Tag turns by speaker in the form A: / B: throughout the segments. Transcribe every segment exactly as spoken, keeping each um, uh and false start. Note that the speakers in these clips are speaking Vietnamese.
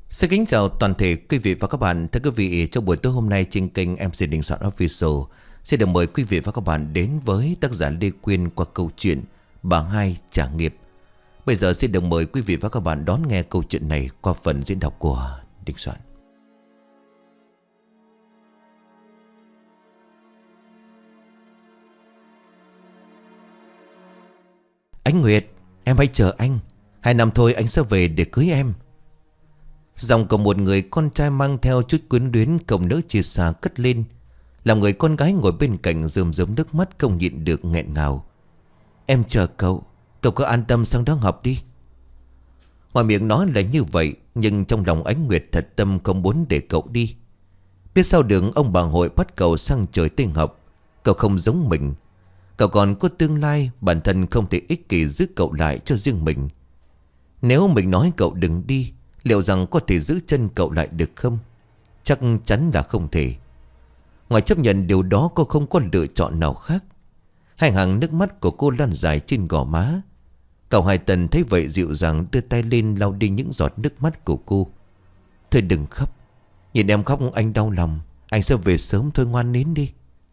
A: Xin kính chào toàn thể quý vị và các bạn. Thưa quý vị, trong buổi tối hôm nay trên kênh em xê Đình Soạn Official xin được mời quý vị và các bạn đến với tác giả Lê Quyên qua câu chuyện Bà Hai Trả Nghiệp. Bây giờ xin được mời quý vị và các bạn đón nghe câu chuyện này qua phần diễn đọc của Đình Soạn. Anh Nguyệt, em hãy chờ anh. Hai năm thôi anh sẽ về để cưới em. Giọng của một người con trai mang theo chút quyến luyến cổng nỡ chia xa cất lên, làm người con gái ngồi bên cạnh rơm rớm nước mắt không nhịn được nghẹn ngào. Em chờ cậu, cậu cứ an tâm sang đó học đi. Ngoài miệng nói là như vậy, nhưng trong lòng Ánh Nguyệt thật tâm không muốn để cậu đi. Biết sau đường ông bà hội bắt cậu sang trời tinh học. Cậu không giống mình. Cậu còn có tương lai, bản thân không thể ích kỷ giữ cậu lại cho riêng mình. Nếu mình nói cậu đừng đi, liệu rằng có thể giữ chân cậu lại được không? Chắc chắn là không thể. Ngoài chấp nhận điều đó, cô không có lựa chọn nào khác. Hai hàng nước mắt của cô lan dài trên gò má. Cậu Hai Tần thấy vậy dịu dàng đưa tay lên lau đi những giọt nước mắt của cô. Thôi đừng khóc. Nhìn em khóc anh đau lòng. Anh sẽ về sớm thôi, ngoan nín đi.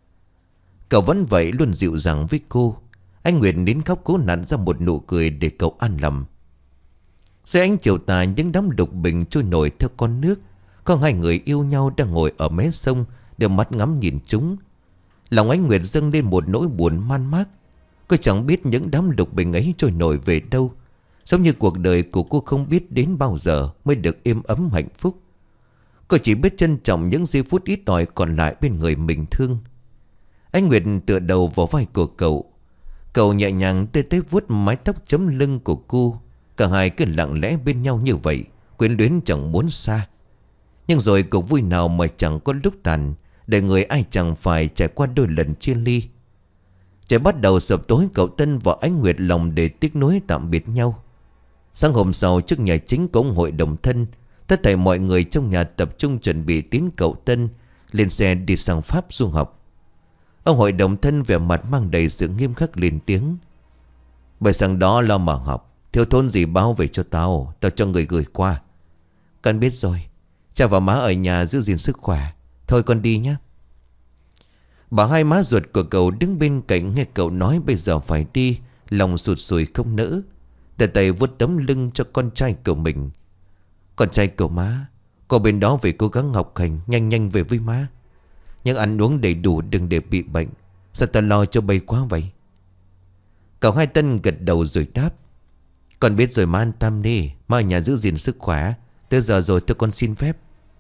A: Cậu vẫn vậy, luôn dịu dàng với cô. Anh Nguyệt nín khóc cố nặn ra một nụ cười để cậu an lòng. Dưới ánh chiều tà, những đám lục bình trôi nổi theo con nước. Có hai người yêu nhau đang ngồi ở mé sông, đưa mắt ngắm nhìn chúng. Lòng Ánh Nguyệt dâng lên một nỗi buồn man mác. Cô chẳng biết những đám lục bình ấy trôi nổi về đâu. Giống như cuộc đời của cô không biết đến bao giờ mới được êm ấm hạnh phúc. Cô chỉ biết trân trọng những giây phút ít ỏi còn lại bên người mình thương. Ánh Nguyệt tựa đầu vào vai của cậu. Cậu nhẹ nhàng tê tê vuốt mái tóc chấm lưng của cô. Cả hai cứ lặng lẽ bên nhau như vậy, quyến luyến chẳng muốn xa. Nhưng rồi cuộc vui nào mà chẳng có lúc tàn, để người ai chẳng phải trải qua đôi lần chia ly. Trời bắt đầu sập tối, cậu Tân và Ánh Nguyệt lòng để tiếc nuối tạm biệt nhau. Sáng hôm sau, trước nhà chính của ông hội đồng thân, tất thảy mọi người trong nhà tập trung chuẩn bị tiến cậu Tân lên xe đi sang Pháp du học. Ông hội đồng thân vẻ mặt mang đầy sự nghiêm khắc lên tiếng: "Bởi sang đó lo mà học, thiếu thốn gì báo về cho tao, tao cho người gửi qua." "Con biết rồi, cha và má ở nhà giữ gìn sức khỏe. Thôi con đi nhé." Bà Hai, má ruột của cậu, đứng bên cạnh nghe cậu nói bây giờ phải đi, lòng sụt sùi không nỡ. Tay tay vuốt tấm lưng cho con trai của mình. "Con trai của má, con bên đó phải cố gắng học hành, nhanh nhanh về với má. Nhưng ăn uống đầy đủ, đừng để bị bệnh. Sao ta lo cho bay quá vậy?" Cậu Hai Tân gật đầu rồi đáp: "Con biết rồi má, an tâm đi. Má ở nhà giữ gìn sức khỏe. Tới giờ rồi tôi con xin phép."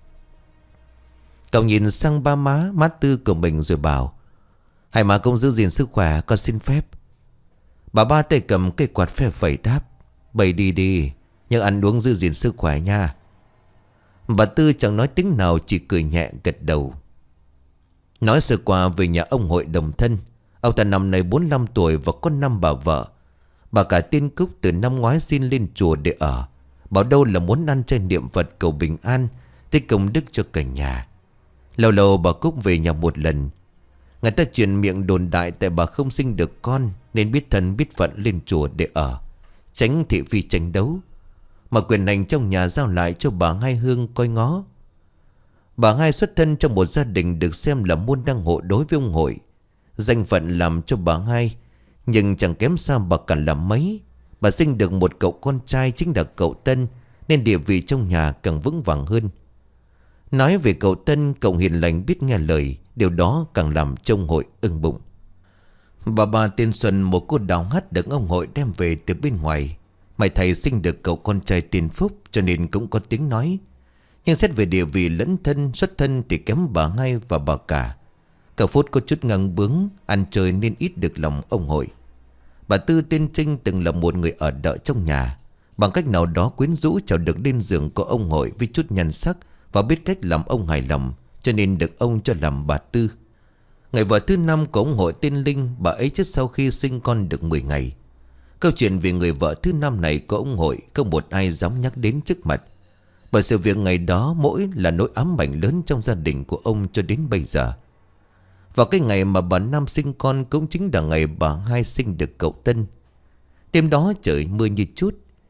A: Cậu nhìn sang ba má, má Tư của mình rồi bảo: "Hai má cũng giữ gìn sức khỏe, con xin phép." Bà ba tay cầm cây quạt phe phẩy đáp: "Bày đi đi, nhưng ăn uống giữ gìn sức khỏe nha." Bà Tư chẳng nói tiếng nào, chỉ cười nhẹ gật đầu. Nói sơ qua về nhà ông hội đồng thân. Ông ta năm nay bốn mươi lăm tuổi và có năm bà vợ. Bà cả tên Cúc từ năm ngoái xin lên chùa để ở, bảo đâu là muốn ăn chay niệm Phật cầu bình an, tích công đức cho cả nhà. Lâu lâu bà Cúc về nhà một lần. Người ta truyền miệng đồn đại tại bà không sinh được con, nên biết thân biết phận lên chùa để ở, tránh thị phi tranh đấu, mà quyền hành trong nhà giao lại cho bà Hai Hương coi ngó. Bà Hai xuất thân trong một gia đình được xem là môn đăng hộ đối với ông hội. Danh phận làm cho bà Hai, nhưng chẳng kém xa bà cả làm mấy. Bà sinh được một cậu con trai chính là cậu Tân, nên địa vị trong nhà càng vững vàng hơn. Nói về cậu Tân, cậu hiền lành biết nghe lời, điều đó càng làm cho ông hội ưng bụng. Bà bà tên Xuân, một cô đào hát được ông hội đem về từ bên ngoài. Mày thầy sinh được cậu con trai tên Phúc, cho nên cũng có tiếng nói. Nhưng xét về địa vị lẫn thân, xuất thân thì kém bà Hai và bà cả. Cậu Phúc có chút ngang bướng, ăn chơi nên ít được lòng ông hội. Bà Tư tên Trinh từng là một người ở đợ trong nhà. Bằng cách nào đó quyến rũ cháu được lên giường của ông hội với chút nhan sắc và biết cách làm ông hài lòng, cho nên được ông cho làm bà Tư. Người vợ thứ năm của ông hội tên Linh, bà ấy chết sau khi sinh con được mười ngày. Câu chuyện về người vợ thứ năm này của ông hội không một ai dám nhắc đến trước mặt, bởi sự việc ngày đó mỗi là nỗi ám ảnh lớn trong gia đình của ông cho đến bây giờ. Vào cái ngày mà bà Năm sinh con cũng chính là ngày bà Hai sinh được cậu Tân. Đêm đó trời mưa như chút,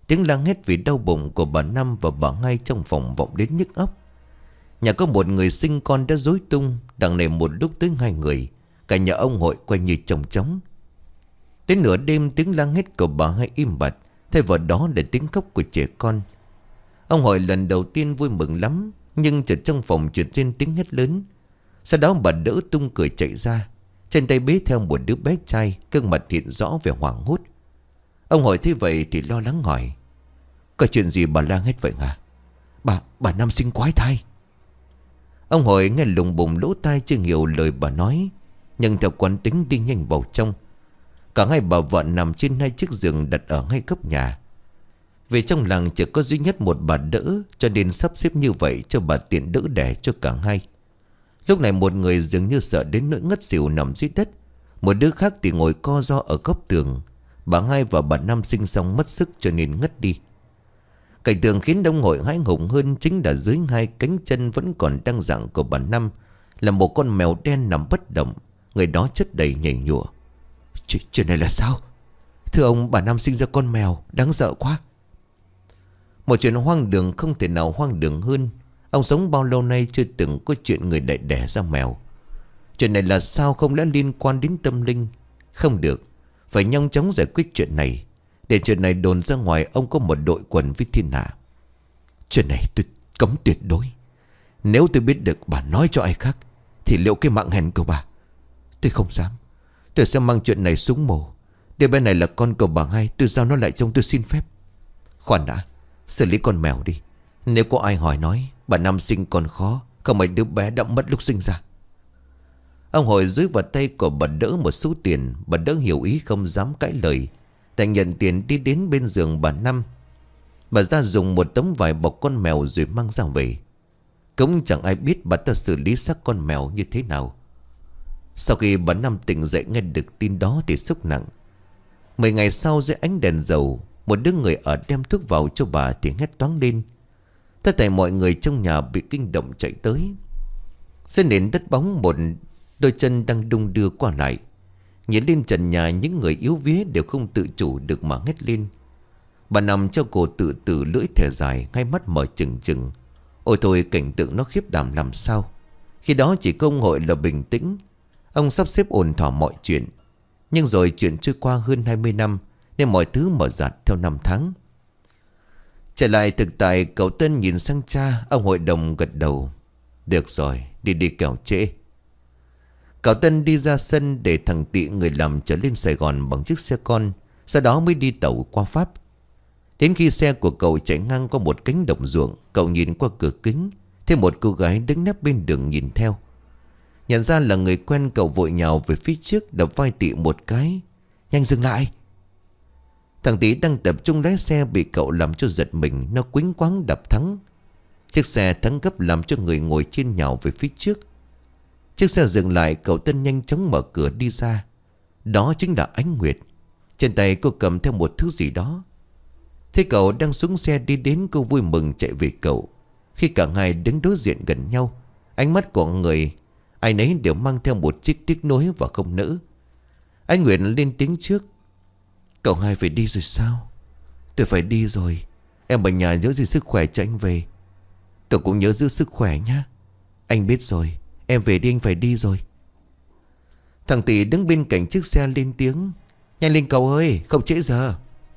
A: Tiếng la hét vì đau bụng của bà Năm và bà Hai trong phòng vọng đến nhức óc. Nhà có một người sinh con đã rối tung. Đằng này một lúc tới hai người. Cả nhà ông Hội quay như chồng trống. Đến nửa đêm tiếng la hét của bà Hai im bặt, thay vào đó là tiếng khóc của trẻ con. Ông Hội lần đầu tiên vui mừng lắm. Nhưng chợt trong phòng truyền lên tiếng hét lớn. Sau đó bà đỡ tung cười chạy ra. Trên tay bế theo một đứa bé trai, gương mặt hiện rõ vẻ hoảng hốt. Ông Hội thấy vậy thì lo lắng hỏi: có chuyện gì bà la hét vậy hả? Bà, bà Năm sinh quái thai. Ông Hội nghe lùng bùng lỗ tai chưa hiểu lời bà nói. Nhưng theo quán tính đi nhanh vào trong. Cả hai bà vợ nằm trên hai chiếc giường đặt ở ngay góc nhà. Vì trong làng chỉ có duy nhất một bà đỡ, cho nên sắp xếp như vậy cho bà tiện đỡ đẻ cho cả hai. Lúc này một người dường như sợ đến nỗi ngất xỉu nằm dưới đất. Một đứa khác thì ngồi co ro ở góc tường. Bà Hai và bà Năm sinh xong mất sức cho nên ngất đi. Cảnh tượng khiến ông Hội hãi hùng hơn chính là dưới hai cánh chân vẫn còn đang dạng của bà Năm là một con mèo đen nằm bất động. Người đó chất đầy nhảy nhụa. Ch Chuyện này là sao? Thưa ông, bà Năm sinh ra con mèo, đáng sợ quá. Một chuyện hoang đường không thể nào hoang đường hơn. Ông sống bao lâu nay chưa từng có chuyện người lại đẻ ra mèo. Chuyện này là sao, không lẽ liên quan đến tâm linh? Không được, phải nhanh chóng giải quyết chuyện này. Để chuyện này đồn ra ngoài, ông có một đội quần với thiên hạ. Chuyện này tôi cấm tuyệt đối. Nếu tôi biết được bà nói cho ai khác thì liệu cái mạng hèn của bà? Tôi không dám. Tôi sẽ mang chuyện này xuống mồ. Đứa bé này là con của bà Hai, tôi giao nó lại trông, tôi xin phép. Khoan đã, xử lý con mèo đi. Nếu có ai hỏi nói bà Năm sinh còn khó, không mấy đứa bé đã mất lúc sinh ra. Ông Hội dưới vào tay của bà đỡ một số tiền. Bà đỡ hiểu ý không dám cãi lời, đành nhận tiền đi đến bên giường bà Năm. Bà ra dùng một tấm vải bọc con mèo rồi mang ra về. Cũng chẳng ai biết bà ta xử lý xác con mèo như thế nào. Sau khi bà Năm tỉnh dậy nghe được tin đó thì sốc nặng. Mười ngày sau dưới ánh đèn dầu, một đứa người ở đem thuốc vào cho bà thì hét toáng lên. Tất thảy mọi người trong nhà bị kinh động chạy tới. Trên nền đất bóng một đôi chân đang đung đưa qua lại. Nhìn lên trần nhà, những người yếu vía đều không tự chủ được mà hét lên. Bà nằm cho cổ tự tử, lưỡi thẻ dài, hai mắt mở trừng trừng. Ôi thôi, cảnh tượng nó khiếp đảm làm sao. Khi đó chỉ có ông Hội là bình tĩnh. Ông sắp xếp ổn thỏa mọi chuyện. Nhưng rồi chuyện trôi qua hơn hai mươi năm, nên mọi thứ mở rạt theo năm tháng. Trở lại thực tại, cậu Tân nhìn sang cha. Ông hội đồng gật đầu. Được rồi, đi đi kẻo trễ. Cậu Tân đi ra sân để thằng Tị người làm trở lên Sài Gòn bằng chiếc xe con. Sau đó mới đi tàu qua Pháp. Đến khi xe của cậu chạy ngang qua một cánh đồng ruộng, cậu nhìn qua cửa kính, thấy một cô gái đứng nép bên đường nhìn theo. Nhận ra là người quen, cậu vội nhào về phía trước, đập vai Tị một cái. Nhanh dừng lại. Thằng Tị đang tập trung lái xe bị cậu làm cho giật mình. Nó quýnh quáng đập thắng. Chiếc xe thắng gấp làm cho người ngồi trên nhào về phía trước. Chiếc xe dừng lại, cậu Tân nhanh chóng mở cửa đi ra. Đó chính là Ánh Nguyệt. Trên tay cô cầm theo một thứ gì đó. Thế cậu đang xuống xe đi đến, cô vui mừng chạy về cậu. Khi cả hai đứng đối diện gần nhau, ánh mắt của người ai nấy đều mang theo một chiếc tiếc nuối và không nỡ. Ánh Nguyệt lên tiếng trước. Cậu hai phải đi rồi sao? Tôi phải đi rồi. Em ở nhà nhớ gì sức khỏe cho anh về. Cậu cũng nhớ giữ sức khỏe nhá. Anh biết rồi. Em về đi, anh phải đi rồi. Thằng Tị đứng bên cạnh chiếc xe lên tiếng. Nhanh lên cậu ơi, không trễ giờ.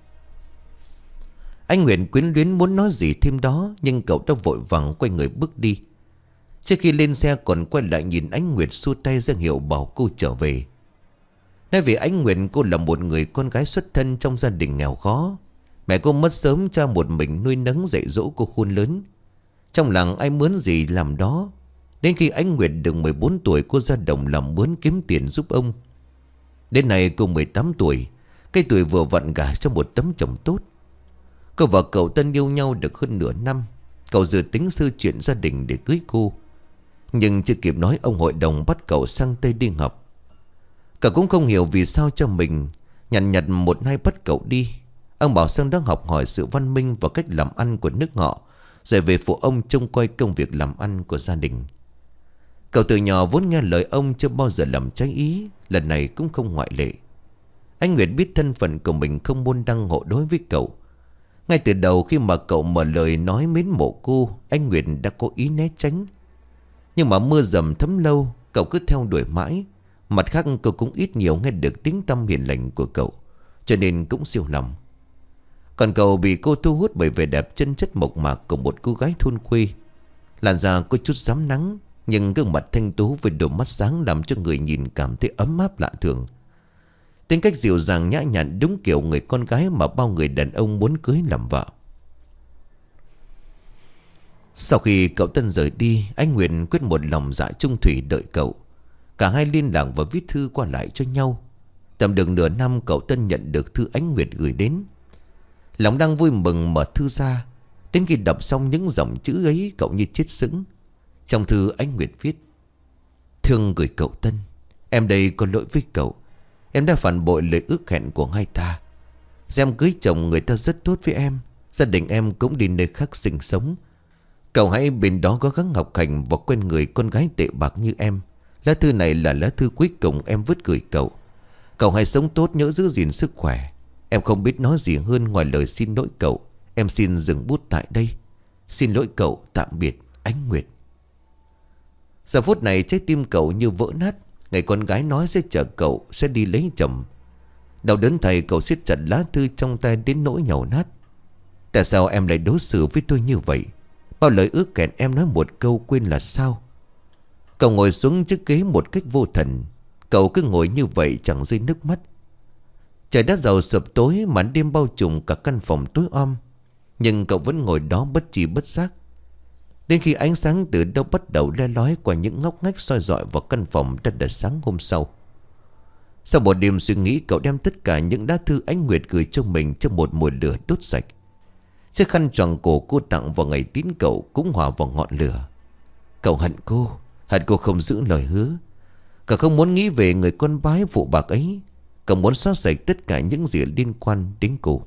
A: Anh Nguyện quyến luyến muốn nói gì thêm đó, nhưng cậu đã vội vàng quay người bước đi. Trước khi lên xe còn quay lại nhìn Ánh Nguyệt, xua tay ra hiệu bảo cô trở về. Nói về Ánh Nguyệt, cô là một người con gái xuất thân trong gia đình nghèo khó. Mẹ cô mất sớm, cha một mình nuôi nấng dạy dỗ cô khôn lớn. Trong làng ai mướn gì làm đó. Đến khi Ánh Nguyệt được mười bốn tuổi, cô ra đồng làm mướn kiếm tiền giúp ông. Đến nay cô mười tám tuổi, cái tuổi vừa vặn gả cho một tấm chồng tốt. Cô và cậu Tân yêu nhau được hơn nửa năm. Cậu dự tính sư chuyện gia đình để cưới cô. Nhưng chưa kịp nói, ông hội đồng bắt cậu sang Tây đi học. Cậu cũng không hiểu vì sao cho mình nhằn nhặt một hai bắt cậu đi. Ông bảo sang đó học hỏi sự văn minh và cách làm ăn của nước họ, rồi về phụ ông trông coi công việc làm ăn của gia đình. Cậu từ nhỏ vốn nghe lời ông, chưa bao giờ làm trái ý. Lần này cũng không ngoại lệ. Anh Nguyệt biết thân phận của mình không môn đăng hộ đối với cậu. Ngay từ đầu khi mà cậu mở lời nói mến mộ cô, anh Nguyệt đã có ý né tránh. Nhưng mà mưa dầm thấm lâu, cậu cứ theo đuổi mãi. Mặt khác cậu cũng ít nhiều nghe được tiếng tăm hiền lành của cậu, cho nên cũng siêu lòng. Còn cậu bị cô thu hút bởi vẻ đẹp chân chất mộc mạc của một cô gái thôn quê. Làn da có chút rám nắng, nhưng gương mặt thanh tú với đôi mắt sáng làm cho người nhìn cảm thấy ấm áp lạ thường. Tính cách dịu dàng nhã nhặn, đúng kiểu người con gái mà bao người đàn ông muốn cưới làm vợ. Sau khi cậu Tân rời đi, anh Nguyệt quyết một lòng dạ chung thủy đợi cậu. Cả hai liên lạc và viết thư qua lại cho nhau. Tầm được nửa năm, cậu Tân nhận được thư anh Nguyệt gửi đến. Lòng đang vui mừng mở thư ra. Đến khi đọc xong những dòng chữ ấy, cậu như chết sững. Trong thư anh Nguyệt viết: Thương gửi cậu Tân, em đây có lỗi với cậu. Em đã phản bội lời ước hẹn của hai ta. Em cưới chồng người ta rất tốt với em. Gia đình em cũng đi nơi khác sinh sống. Cậu hãy bên đó cố gắng học hành và quen người con gái tệ bạc như em. Lá thư này là lá thư cuối cùng em vứt gửi cậu. Cậu hãy sống tốt, nhớ giữ gìn sức khỏe. Em không biết nói gì hơn ngoài lời xin lỗi cậu. Em xin dừng bút tại đây. Xin lỗi cậu, tạm biệt, Ánh Nguyệt. Giờ phút này trái tim cậu như vỡ nát. Ngày con gái nói sẽ chở cậu, sẽ đi lấy chồng. Đau đớn thầy, cậu siết chặt lá thư trong tay đến nỗi nhàu nát. Tại sao em lại đối xử với tôi như vậy? Bao lời ước hẹn em nói một câu quên là sao? Cậu ngồi xuống chiếc ghế một cách vô thần. Cậu cứ ngồi như vậy chẳng rơi nước mắt. Trời đã giàu sập tối, màn đêm bao trùm cả căn phòng tối om. Nhưng cậu vẫn ngồi đó bất tri bất giác. Đến khi ánh sáng từ đâu bắt đầu le lói qua những ngóc ngách soi rọi vào căn phòng đã đã sáng hôm sau. Sau một đêm suy nghĩ, cậu đem tất cả những lá thư Ánh Nguyệt gửi cho mình trong một mùi lửa đốt sạch. Chiếc khăn choàng cổ cô tặng vào ngày tín cậu cũng hòa vào ngọn lửa. Cậu hận cô, hận cô không giữ lời hứa. Cậu không muốn nghĩ về người con bái phụ bạc ấy. Cậu muốn xóa sạch tất cả những gì liên quan đến cô.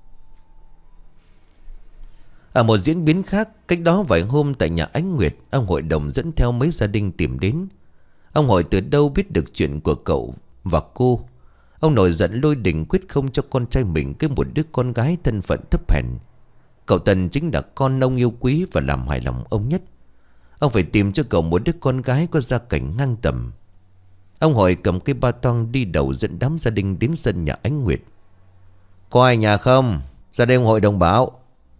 A: Ở một diễn biến khác, cách đó vài hôm tại nhà Ánh Nguyệt, ông hội đồng dẫn theo mấy gia đình tìm đến. Ông hỏi từ đâu biết được chuyện của cậu và cô. Ông nổi giận lôi đình quyết không cho con trai mình cái một đứa con gái thân phận thấp hèn. Cậu Tân chính là con ông yêu quý và làm hài lòng ông nhất. Ông phải tìm cho cậu một đứa con gái có gia cảnh ngang tầm. Ông hỏi cầm cây ba toang đi đầu dẫn đám gia đình đến sân nhà Ánh Nguyệt. Có ai nhà không? Ra đây ông hội đồng báo.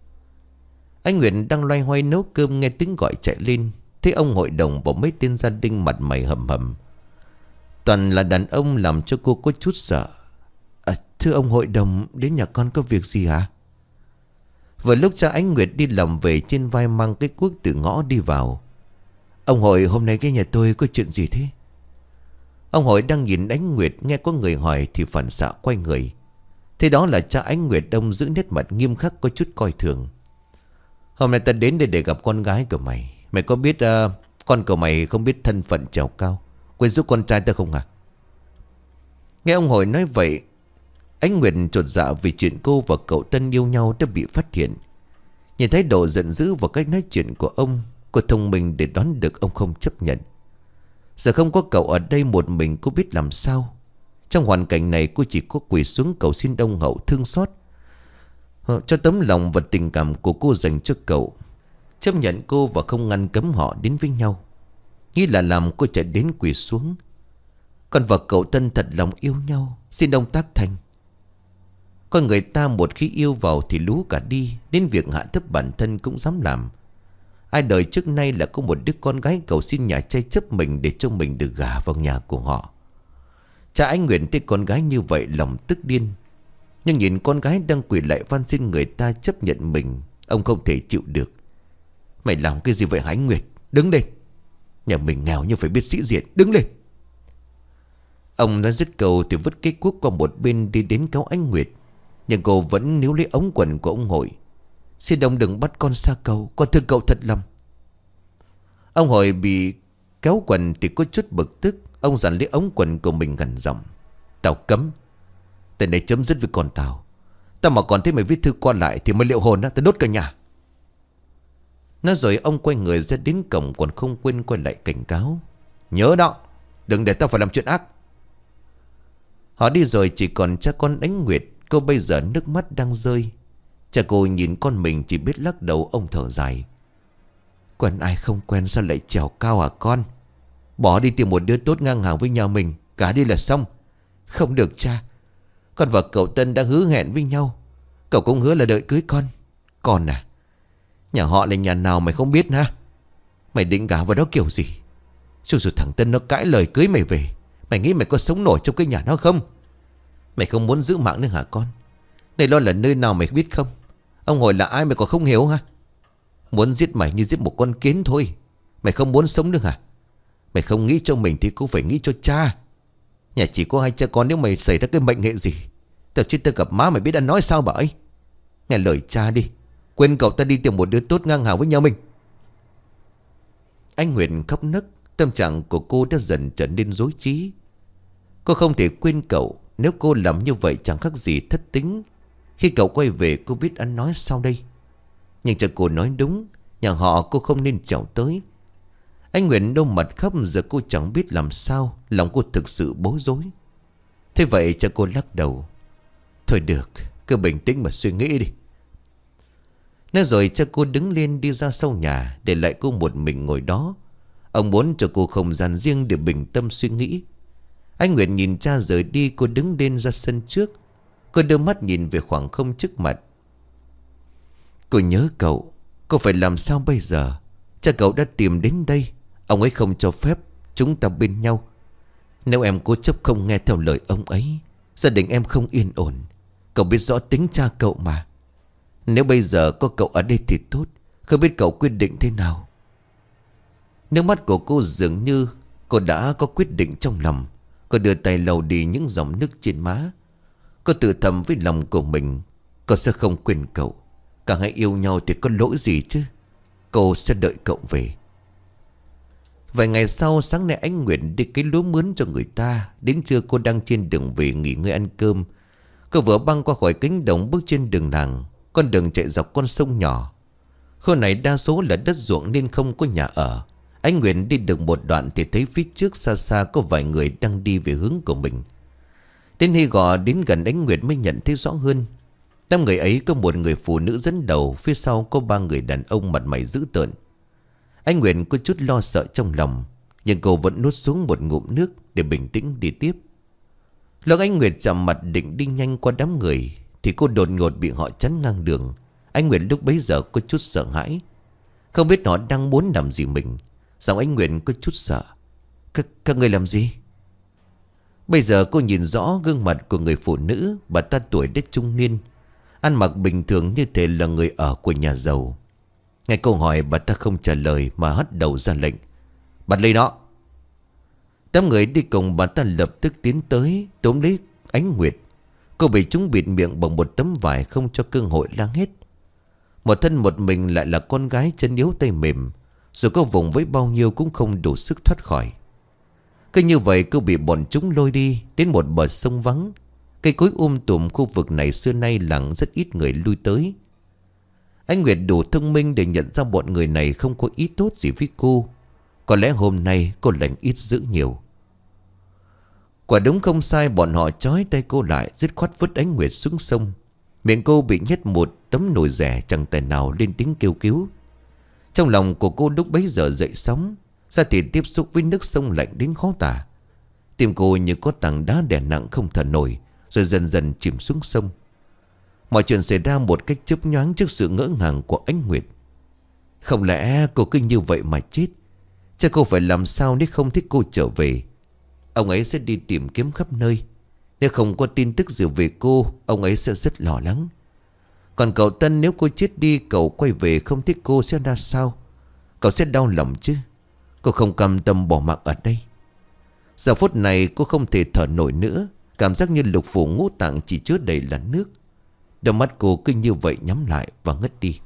A: Anh Nguyệt đang loay hoay nấu cơm nghe tiếng gọi chạy lên. Thấy ông hội đồng và mấy tên gia đình mặt mày hầm hầm. Toàn là đàn ông làm cho cô có chút sợ. À, thưa ông hội đồng, đến nhà con có việc gì hả? Vừa lúc cha Ánh Nguyệt đi làm về, trên vai mang cái cuốc từ ngõ đi vào. Ông hội, hôm nay cái nhà tôi có chuyện gì thế? Ông hội đang nhìn Ánh Nguyệt, nghe có người hỏi thì phản xạ quay người. Thế đó là cha Ánh Nguyệt. Ông giữ nét mặt nghiêm khắc có chút coi thường. Hôm nay ta đến đây để gặp con gái của mày. Mày có biết uh, con của mày không biết thân phận trèo cao, quên giúp con trai ta không à? Nghe ông hội nói vậy, Ánh Nguyệt chột dạ vì chuyện cô và cậu Tân yêu nhau đã bị phát hiện. Nhìn thái độ giận dữ và cách nói chuyện của ông, cô thông minh để đoán được ông không chấp nhận. Giờ không có cậu ở đây, một mình cô biết làm sao. Trong hoàn cảnh này, cô chỉ có quỳ xuống cầu xin ông hậu thương xót cho tấm lòng và tình cảm của cô dành cho cậu, chấp nhận cô và không ngăn cấm họ đến với nhau. Nghĩ là làm, cô chạy đến quỳ xuống. Con và cậu Tân thật lòng yêu nhau, xin ông tác thành. Con người ta một khi yêu vào thì lú cả đi, đến việc hạ thấp bản thân cũng dám làm. Ai đời trước nay là có một đứa con gái cầu xin nhà trai chấp mình để cho mình được gả vào nhà của họ. Cha Ánh Nguyệt thấy con gái như vậy lòng tức điên. Nhưng nhìn con gái đang quỳ lại van xin người ta chấp nhận mình, ông không thể chịu được. Mày làm cái gì vậy hả Ánh Nguyệt? Đứng lên. Nhà mình nghèo nhưng phải biết sĩ diện. Đứng lên. Ông đã dứt câu thì vứt cái cuốc qua một bên đi đến kéo Ánh Nguyệt. Nhưng cô vẫn níu lấy ống quần của ông hội. Xin ông đừng bắt con xa cầu, con thương cậu thật lòng. Ông hội bị kéo quần thì có chút bực tức. Ông giằng lấy ống quần của mình gần giọng. Tao cấm. Tên này chấm dứt với con tao. Tao mà còn thấy mày viết thư qua lại thì mày liệu hồn á, tao đốt cả nhà. Nói rồi ông quay người ra đến cổng, còn không quên quay lại cảnh cáo. Nhớ đó, đừng để tao phải làm chuyện ác. Họ đi rồi chỉ còn cha con Ánh Nguyệt. Cô bây giờ nước mắt đang rơi. Cha cô nhìn con mình chỉ biết lắc đầu. Ông thở dài. Quen ai không quen sao lại trèo cao à con? Bỏ đi tìm một đứa tốt ngang hàng với nhà mình, cả đi là xong. Không được cha. Con và cậu Tân đã hứa hẹn với nhau. Cậu cũng hứa là đợi cưới con. Con à, nhà họ là nhà nào mày không biết ha? Mày định gả vào đó kiểu gì? Cho dù thằng Tân nó cãi lời cưới mày về, mày nghĩ mày có sống nổi trong cái nhà nó không? Mày không muốn giữ mạng nữa hả con? Này lo là nơi nào mày biết không? Ông Hồi là ai mày còn không hiểu ha? Muốn giết mày như giết một con kiến thôi. Mày không muốn sống nữa hả? Mày không nghĩ cho mình thì cũng phải nghĩ cho cha. Nhà chỉ có hai cha con, nếu mày xảy ra cái mệnh hệ gì, tao chết tao gặp má mày biết ăn nói sao bà ấy. Nghe lời cha đi. Quên cậu ta đi tìm một đứa tốt ngang hàng với nhau mình. Anh Nguyệt khóc nấc. Tâm trạng của cô đã dần trở nên rối trí. Cô không thể quên cậu. Nếu cô làm như vậy chẳng khác gì thất tính. Khi cậu quay về cô biết ăn nói sao đây. Nhưng cha cô nói đúng. Nhà họ cô không nên chào tới. Anh Nguyệt đâu mặt khóc. Giờ cô chẳng biết làm sao. Lòng cô thực sự bối rối. Thế vậy cha cô lắc đầu. Thôi được, cứ bình tĩnh mà suy nghĩ đi. Nói rồi cha cô đứng lên đi ra sau nhà, để lại cô một mình ngồi đó. Ông muốn cho cô không gian riêng để bình tâm suy nghĩ. Anh Nguyệt nhìn cha rời đi. Cô đứng lên ra sân trước. Cô đưa mắt nhìn về khoảng không trước mặt. Cô nhớ cậu. Cô phải làm sao bây giờ? Cha cậu đã tìm đến đây. Ông ấy không cho phép chúng ta bên nhau. Nếu em cố chấp không nghe theo lời ông ấy, gia đình em không yên ổn. Cậu biết rõ tính cha cậu mà. Nếu bây giờ có cậu ở đây thì tốt. Không biết cậu quyết định thế nào. Nước mắt của cô dường như cô đã có quyết định trong lòng. Cô đưa tay lau đi những dòng nước trên má. Cô tự thầm với lòng của mình. Cô sẽ không quên cậu. Cả hai yêu nhau thì có lỗi gì chứ. Cô sẽ đợi cậu về. Vài ngày sau, sáng nay anh Nguyệt đi cấy lúa mướn cho người ta. Đến trưa cô đang trên đường về nghỉ ngơi ăn cơm. Cô vừa băng qua khỏi cánh đồng bước trên đường làng. Con đường chạy dọc con sông nhỏ. Khu này đa số là đất ruộng nên không có nhà ở. Anh Nguyệt đi được một đoạn thì thấy phía trước xa xa có vài người đang đi về hướng của mình. Đến khi gò đến gần anh Nguyệt mới nhận thấy rõ hơn. Đám người ấy có một người phụ nữ dẫn đầu. Phía sau có ba người đàn ông mặt mày dữ tợn. Anh Nguyệt có chút lo sợ trong lòng. Nhưng cô vẫn nuốt xuống một ngụm nước để bình tĩnh đi tiếp. Lúc anh Nguyệt chạm mặt định đi nhanh qua đám người thì cô đột ngột bị họ chắn ngang đường. Anh Nguyệt lúc bấy giờ có chút sợ hãi. Không biết họ đang muốn làm gì mình. Giọng anh Nguyệt có chút sợ. Các, các người làm gì? Bây giờ cô nhìn rõ gương mặt của người phụ nữ. Bà ta tuổi đã trung niên, ăn mặc bình thường như thể là người ở của nhà giàu. Nghe câu hỏi bà ta không trả lời mà hất đầu ra lệnh. Bắt lấy nó. Đám người đi cùng bà ta lập tức tiến tới tóm lấy Ánh Nguyệt. Cô bị chúng bịt miệng bằng một tấm vải không cho cơ hội la hét. Một thân một mình lại là con gái chân yếu tay mềm. Dù có vùng với bao nhiêu cũng không đủ sức thoát khỏi. Cứ như vậy cô bị bọn chúng lôi đi đến một bờ sông vắng. Cây cối um tùm, khu vực này xưa nay làng rất ít người lui tới. Anh Nguyệt đủ thông minh để nhận ra bọn người này không có ý tốt gì với cô. Có lẽ hôm nay cô lành ít dữ nhiều. Quả đúng không sai, bọn họ trói tay cô lại, dứt khoát vứt Ánh Nguyệt xuống sông. Miệng cô bị nhét một tấm nồi rẻ, chẳng tài nào lên tiếng kêu cứu. Trong lòng của cô lúc bấy giờ dậy sóng. Da thịt tiếp xúc với nước sông lạnh đến khó tả. Tim cô như có tảng đá đè nặng không thở nổi, rồi dần dần chìm xuống sông. Mọi chuyện xảy ra một cách chớp nhoáng trước sự ngỡ ngàng của Ánh Nguyệt. Không lẽ cô cứ như vậy mà chết? Chắc cô phải làm sao nếu không thích cô trở về. Ông ấy sẽ đi tìm kiếm khắp nơi. Nếu không có tin tức gì về cô, ông ấy sẽ rất lo lắng. Còn cậu Tân, nếu cô chết đi, cậu quay về không thích cô sẽ ra sao? Cậu sẽ đau lòng chứ. Cô không cam tâm bỏ mặc ở đây. Giờ phút này cô không thể thở nổi nữa. Cảm giác như lục phủ ngũ tạng chỉ chứa đầy là nước. Đôi mắt cô cứ như vậy nhắm lại và ngất đi.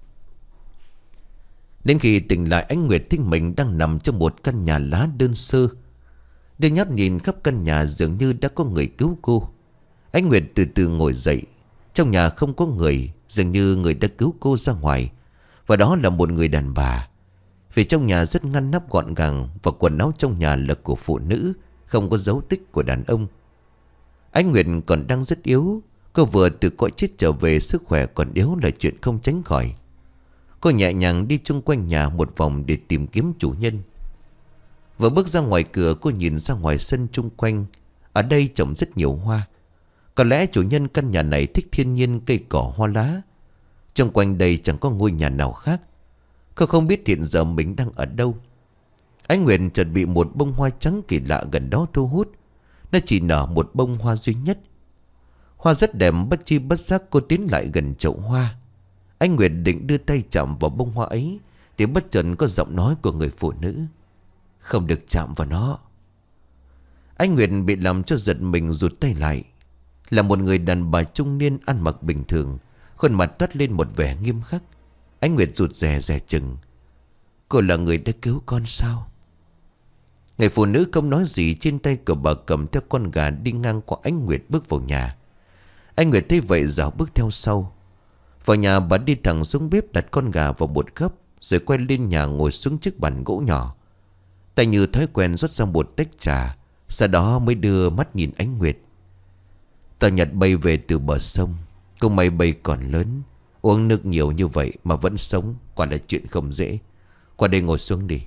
A: Đến khi tỉnh lại, Ánh Nguyệt thấy mình đang nằm trong một căn nhà lá đơn sơ. Đưa nhát nhìn khắp căn nhà, dường như đã có người cứu cô. Ánh Nguyệt từ từ ngồi dậy. Trong nhà không có người, dường như người đã cứu cô ra ngoài. Và đó là một người đàn bà. Vì trong nhà rất ngăn nắp gọn gàng, và quần áo trong nhà là của phụ nữ, không có dấu tích của đàn ông. Ánh Nguyệt còn đang rất yếu. Cô vừa từ cõi chết trở về, sức khỏe còn yếu là chuyện không tránh khỏi. Cô nhẹ nhàng đi chung quanh nhà một vòng để tìm kiếm chủ nhân. Vừa bước ra ngoài cửa, cô nhìn ra ngoài sân chung quanh. Ở đây trồng rất nhiều hoa. Có lẽ chủ nhân căn nhà này thích thiên nhiên, cây cỏ hoa lá. Trong quanh đây chẳng có ngôi nhà nào khác. Cô không biết hiện giờ mình đang ở đâu. Anh Nguyệt chợt bị một bông hoa trắng kỳ lạ gần đó thu hút. Nó chỉ nở một bông hoa duy nhất. Hoa rất đẹp, bất chi bất giác cô tiến lại gần chậu hoa. Anh Nguyệt định đưa tay chạm vào bông hoa ấy thì bất chợt có giọng nói của người phụ nữ: "Không được chạm vào nó." Anh Nguyệt bị làm cho giật mình, rụt tay lại. Là một người đàn bà trung niên ăn mặc bình thường, khuôn mặt toát lên một vẻ nghiêm khắc. Anh Nguyệt rụt rè rè chừng: "Cô là người đã cứu con sao?" Người phụ nữ không nói gì, trên tay của bà cầm theo con gà đi ngang qua anh Nguyệt bước vào nhà. Anh Nguyệt thấy vậy dạo bước theo sau. Vào nhà, bà đi thẳng xuống bếp đặt con gà vào một góc, rồi quay lên nhà ngồi xuống chiếc bàn gỗ nhỏ. Tay như thói quen rót ra một tách trà, sau đó mới đưa mắt nhìn anh Nguyệt. Tờ nhật bay về từ bờ sông. Cô máy bay còn lớn, uống nước nhiều như vậy mà vẫn sống, quả là chuyện không dễ. Qua đây ngồi xuống đi.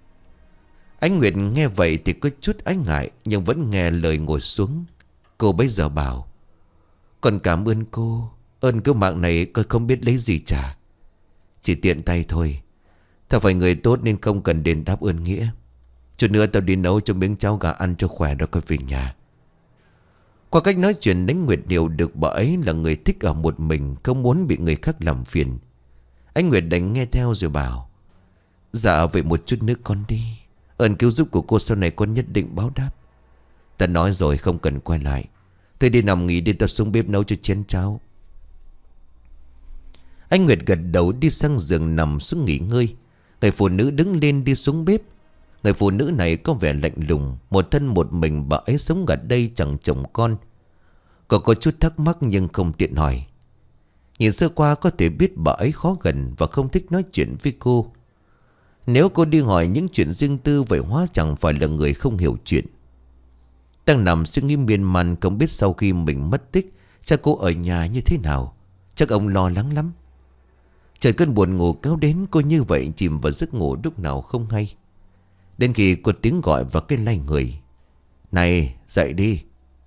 A: Anh Nguyệt nghe vậy thì có chút ái ngại, nhưng vẫn nghe lời ngồi xuống. Cô bấy giờ bảo: "Con cảm ơn cô. Ơn cứu mạng này con không biết lấy gì trả. Chỉ tiện tay thôi. Tao phải người tốt nên không cần đền đáp ơn nghĩa. Chút nữa tao đi nấu cho miếng cháo gà ăn cho khỏe rồi coi về nhà." Qua cách nói chuyện, đánh Nguyệt hiểu được bà ấy là người thích ở một mình, không muốn bị người khác làm phiền. Anh Nguyệt đành nghe theo rồi bảo: "Dạ vậy một chút nữa con đi. Ơn cứu giúp của cô sau này con nhất định báo đáp. Ta nói rồi không cần quay lại. Tôi đi nằm nghỉ, đi tao xuống bếp nấu cho chén cháo." Anh Nguyệt gật đầu đi sang giường nằm xuống nghỉ ngơi. Người phụ nữ đứng lên đi xuống bếp. Người phụ nữ này có vẻ lạnh lùng, một thân một mình bà ấy sống ở đây chẳng chồng con. Cô có chút thắc mắc nhưng không tiện hỏi. Nhìn sơ qua có thể biết bà ấy khó gần và không thích nói chuyện với cô. Nếu cô đi hỏi những chuyện riêng tư, vậy hóa chẳng phải là người không hiểu chuyện. Đang nằm suy nghĩ miên man, không biết sau khi mình mất tích cha cô ở nhà như thế nào. Chắc ông lo lắng lắm. Trời cơn buồn ngủ kéo đến, cô như vậy chìm vào giấc ngủ lúc nào không hay. Đến khi có tiếng gọi và cái lay người: "Này, dậy đi."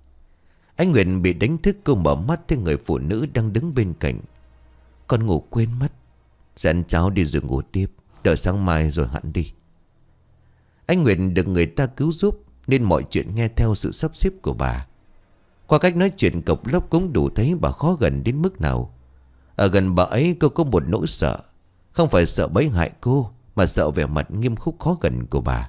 A: Anh Nguyệt bị đánh thức, cô mở mắt thấy người phụ nữ đang đứng bên cạnh. "Con ngủ quên mất. Sẽ ăn cháo đi rồi ngủ tiếp, đợi sáng mai rồi hẳn đi." Anh Nguyệt được người ta cứu giúp nên mọi chuyện nghe theo sự sắp xếp của bà. Qua cách nói chuyện cộc lốc cũng đủ thấy bà khó gần đến mức nào. Ở gần bà ấy cô có một nỗi sợ. Không phải sợ bẫy hại cô, mà sợ vẻ mặt nghiêm khúc khó gần của bà.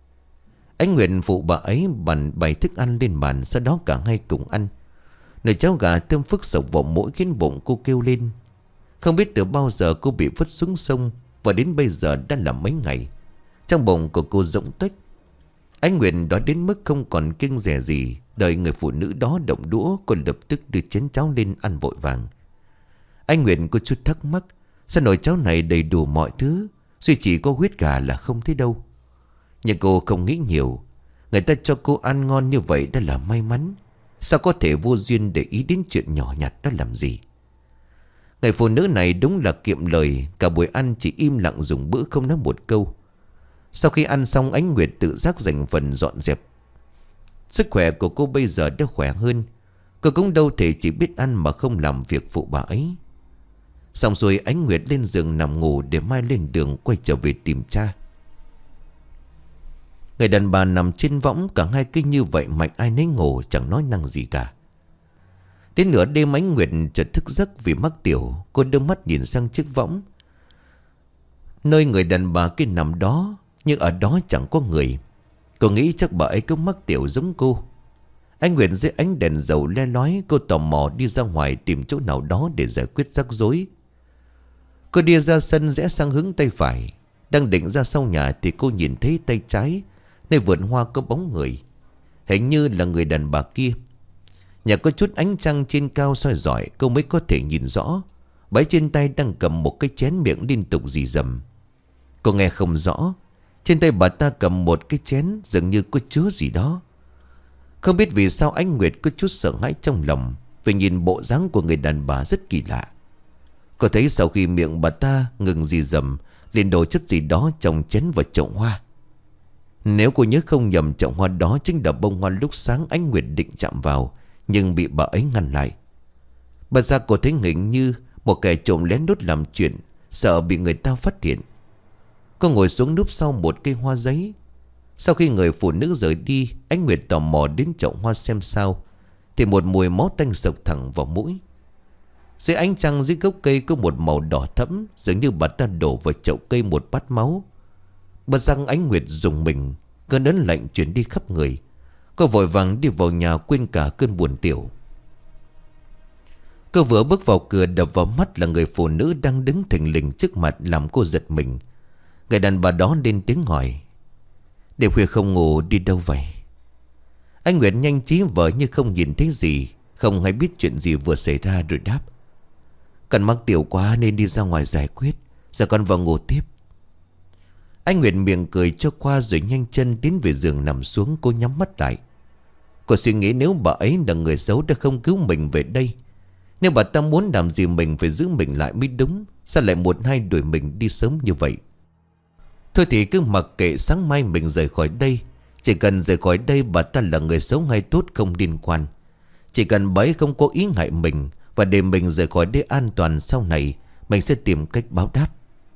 A: Anh Nguyệt phụ bà ấy bàn bày thức ăn lên bàn, sau đó cả hai cùng ăn. Nồi cháo gà thơm phức sộc vào mũi khiến bụng cô kêu lên. Không biết từ bao giờ cô bị vứt xuống sông, và đến bây giờ đã là mấy ngày. Trong bụng của cô rỗng tuếch. Anh Nguyệt đó đến mức không còn kiêng dè gì. Đợi người phụ nữ đó động đũa, cô lập tức đưa chén cháo lên ăn vội vàng. Anh Nguyệt có chút thắc mắc, sao nồi cháo này đầy đủ mọi thứ, duy chỉ có huyết gà là không thấy đâu. Nhưng cô không nghĩ nhiều. Người ta cho cô ăn ngon như vậy đã là may mắn. Sao có thể vô duyên để ý đến chuyện nhỏ nhặt đó làm gì. Người phụ nữ này đúng là kiệm lời. Cả buổi ăn chỉ im lặng dùng bữa, không nói một câu. Sau khi ăn xong, Ánh Nguyệt tự giác dành phần dọn dẹp. Sức khỏe của cô bây giờ đã khỏe hơn. Cô cũng đâu thể chỉ biết ăn mà không làm việc phụ bà ấy. Xong rồi Ánh Nguyệt lên giường nằm ngủ để mai lên đường quay trở về tìm cha. Người đàn bà nằm trên võng, cả hai kinh như vậy mạnh ai nấy ngủ, chẳng nói năng gì cả. Đến nửa đêm Ánh Nguyệt chợt thức giấc vì mắc tiểu. Cô đưa mắt nhìn sang chiếc võng, nơi người đàn bà kia nằm đó, nhưng ở đó chẳng có người. Cô nghĩ chắc bà ấy cũng mắc tiểu giống cô. Ánh Nguyệt dưới ánh đèn dầu le lói, cô tò mò đi ra ngoài tìm chỗ nào đó để giải quyết rắc rối. Cô đi ra sân rẽ sang hướng tay phải. Đang định ra sau nhà thì cô nhìn thấy tay trái, nơi vườn hoa có bóng người. Hình như là người đàn bà kia. Nhà có chút ánh trăng trên cao soi rọi, cô mới có thể nhìn rõ. Bà ấy trên tay đang cầm một cái chén, miệng liên tục rì rầm. Cô nghe không rõ. Trên tay bà ta cầm một cái chén, dường như có chứa gì đó. Không biết vì sao Ánh Nguyệt có chút sợ hãi trong lòng. vì nhìn bộ dáng của người đàn bà rất kỳ lạ. Cô thấy sau khi miệng bà ta ngừng rì rầm, liền đổ chất gì đó trong chén vào chậu hoa. Nếu cô nhớ không nhầm, chậu hoa đó chính là bông hoa lúc sáng Ánh Nguyệt định chạm vào, nhưng bị bà ấy ngăn lại. Bà ra cô thấy hình như một kẻ trộm lén lút làm chuyện, sợ bị người ta phát hiện. Cô ngồi xuống núp sau một cây hoa giấy. Sau khi người phụ nữ rời đi, Ánh Nguyệt tò mò đến chậu hoa xem sao, thì một mùi máu tanh sộc thẳng vào mũi. Dưới ánh trăng dưới gốc cây có một màu đỏ thẫm, dường như bà ta đổ vào chậu cây một bát máu. Bất giác Ánh Nguyệt rùng mình, cơn ớn lạnh chuyển đi khắp người. Cô vội vàng đi vào nhà quên cả cơn buồn tiểu. Cô vừa bước vào cửa, đập vào mắt là người phụ nữ đang đứng thình lình trước mặt, làm cô giật mình. Người đàn bà đó lên tiếng hỏi: "Đêm khuya không ngủ đi đâu vậy?" Anh Nguyệt nhanh trí vợ như không nhìn thấy gì, không hay biết chuyện gì vừa xảy ra, rồi đáp: "Cần mắc tiểu quá nên đi ra ngoài giải quyết, giờ con vào ngủ tiếp." Anh Nguyệt miệng cười cho qua rồi nhanh chân tiến về giường nằm xuống. Cô nhắm mắt lại. Cô suy nghĩ nếu bà ấy là người xấu đã không cứu mình về đây. Nếu bà ta muốn làm gì mình phải giữ mình lại mới đúng. Sao lại một hai đuổi mình đi sớm như vậy? Thôi thì cứ mặc kệ, sáng mai mình rời khỏi đây. Chỉ cần rời khỏi đây, bà ta là người xấu hay tốt không liên quan. Chỉ cần bà ấy không có ý hại mình, và để mình rời khỏi đây an toàn, sau này mình sẽ tìm cách báo đáp.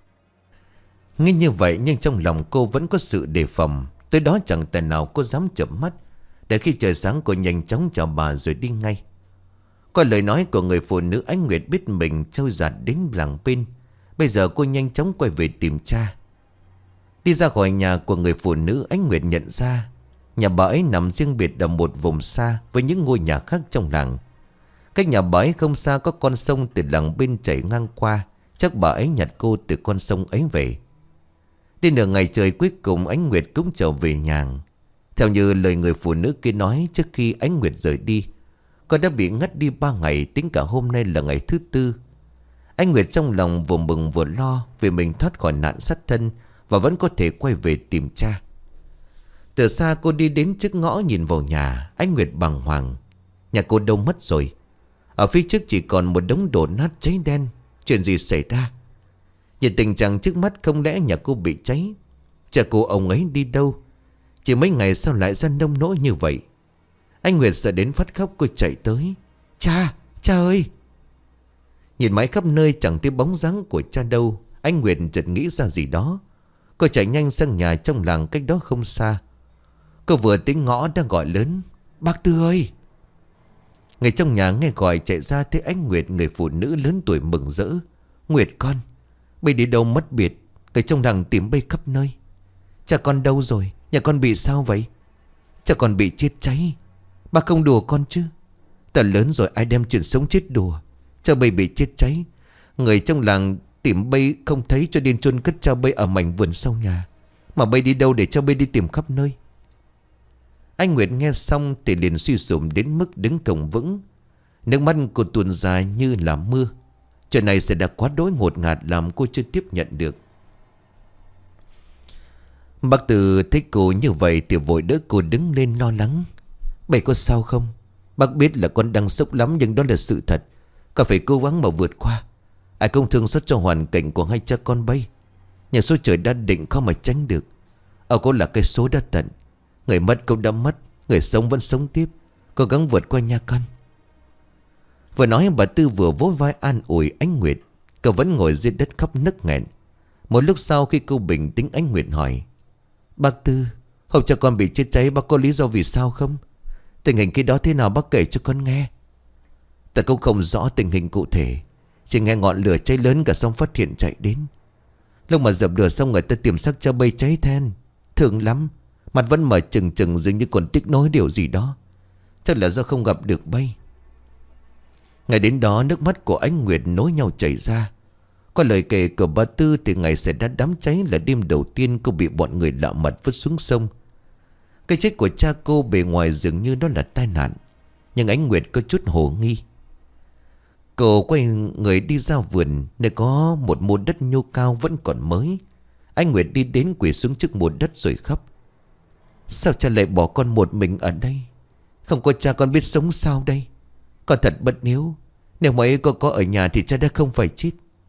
A: Nghĩ như vậy nhưng trong lòng cô vẫn có sự đề phòng. Tới đó chẳng tài nào cô dám chợp mắt. Để khi trời sáng cô nhanh chóng chào bà rồi đi ngay. Qua lời nói của người phụ nữ, Ánh Nguyệt biết mình trôi giạt đến làng bên. Bây giờ cô nhanh chóng quay về tìm cha. Đi ra khỏi nhà của người phụ nữ, Ánh Nguyệt nhận ra nhà bà ấy nằm riêng biệt ở một vùng xa với những ngôi nhà khác trong làng. Cách nhà bà ấy không xa có con sông từ làng bên chảy ngang qua. Chắc bà ấy nhặt cô từ con sông ấy về. Đi nửa ngày trời, cuối cùng Ánh Nguyệt cũng trở về nhà. Theo như lời người phụ nữ kia nói, trước khi Ánh Nguyệt rời đi, cô đã bị ngất đi ba ngày, tính cả hôm nay là ngày thứ tư. Ánh Nguyệt trong lòng vừa mừng vừa lo vì mình thoát khỏi nạn sát thân và vẫn có thể quay về tìm cha. Từ xa cô đi đến trước ngõ nhìn vào nhà. Ánh Nguyệt bàng hoàng. Nhà cô đâu mất rồi? Ở phía trước chỉ còn một đống đổ nát cháy đen. Chuyện gì xảy ra? Nhìn tình trạng trước mắt, không lẽ nhà cô bị cháy? Cha cô ông ấy đi đâu? Chỉ mấy ngày sao lại ra nông nỗi như vậy? Anh Nguyệt sợ đến phát khóc, cô chạy tới. Cha, cha ơi! Nhìn mãi khắp nơi chẳng thấy bóng dáng của cha đâu. Anh Nguyệt chợt nghĩ ra gì đó. Cô chạy nhanh sang nhà trong làng cách đó không xa. Cô vừa tiếng ngõ đang gọi lớn: "Bác Tư ơi!" Người trong nhà nghe gọi chạy ra thấy Ánh Nguyệt, người phụ nữ lớn tuổi mừng rỡ. "Nguyệt con, bây đi đâu mất biệt, người trong làng tìm bây khắp nơi. Cha con đâu rồi? Nhà con bị sao vậy?" "Cha con bị chết cháy. Bác không đùa con chứ? Ta lớn rồi ai đem chuyện sống chết đùa. Cha bây bị chết cháy. Người trong làng tìm bây không thấy cho nên chôn cất cha bây ở mảnh vườn sau nhà. Mà bây đi đâu để cho bây đi tìm khắp nơi?" Anh Nguyệt nghe xong thì liền suy sụp đến mức đứng cổng vững. Nước mắt cô tuôn ra như là mưa. Chuyện này sẽ đã quá đỗi ngột ngạt làm cô chưa tiếp nhận được. Bác Tư thấy cô như vậy thì vội đỡ cô đứng lên lo lắng. "Bây có sao không? Bác biết là con đang sốc lắm, nhưng đó là sự thật. Con phải cố gắng mà vượt qua. Ai không thương xót cho hoàn cảnh của hai cha con bây. Nhà số trời đã định không mà tránh được. Ở cô là cái số đã tận. Người mất cũng đã mất, người sống vẫn sống tiếp. Cố gắng vượt qua nha con." Vừa nói bà Tư vừa vỗ vai an ủi Ánh Nguyệt. Cô vẫn ngồi dưới đất khóc nức nghẹn. Một lúc sau khi cô bình tĩnh, Ánh Nguyệt hỏi: "Bác Tư, hôm cha con bị chết cháy bác có lý do vì sao không? Tình hình khi đó thế nào bác kể cho con nghe." "Ta cũng không rõ tình hình cụ thể, chỉ nghe ngọn lửa cháy lớn cả xong phát hiện chạy đến. Lúc mà dập lửa xong người ta tìm xác cha bây cháy then. Thương lắm, mặt vẫn mở trừng trừng dường như còn tiếc nói điều gì đó. Chắc là do không gặp được bây." Ngày đến đó nước mắt của Ánh Nguyệt nối nhau chảy ra. Qua lời kể của bà Tư thì ngày xảy ra đám cháy là đêm đầu tiên cô bị bọn người lạ mặt vứt xuống sông. Cái chết của cha cô bề ngoài dường như đó là tai nạn, nhưng Ánh Nguyệt có chút hồ nghi. Cô quay người đi ra vườn, nơi có một mô đất nhô cao vẫn còn mới. Ánh Nguyệt đi đến quỳ xuống trước mô đất rồi khóc: "Sao cha lại bỏ con một mình ở đây? Không có cha con biết sống sao đây?" Con thật bất hiếu. Nếu mấy con có ở nhà thì cha đã không phải chết.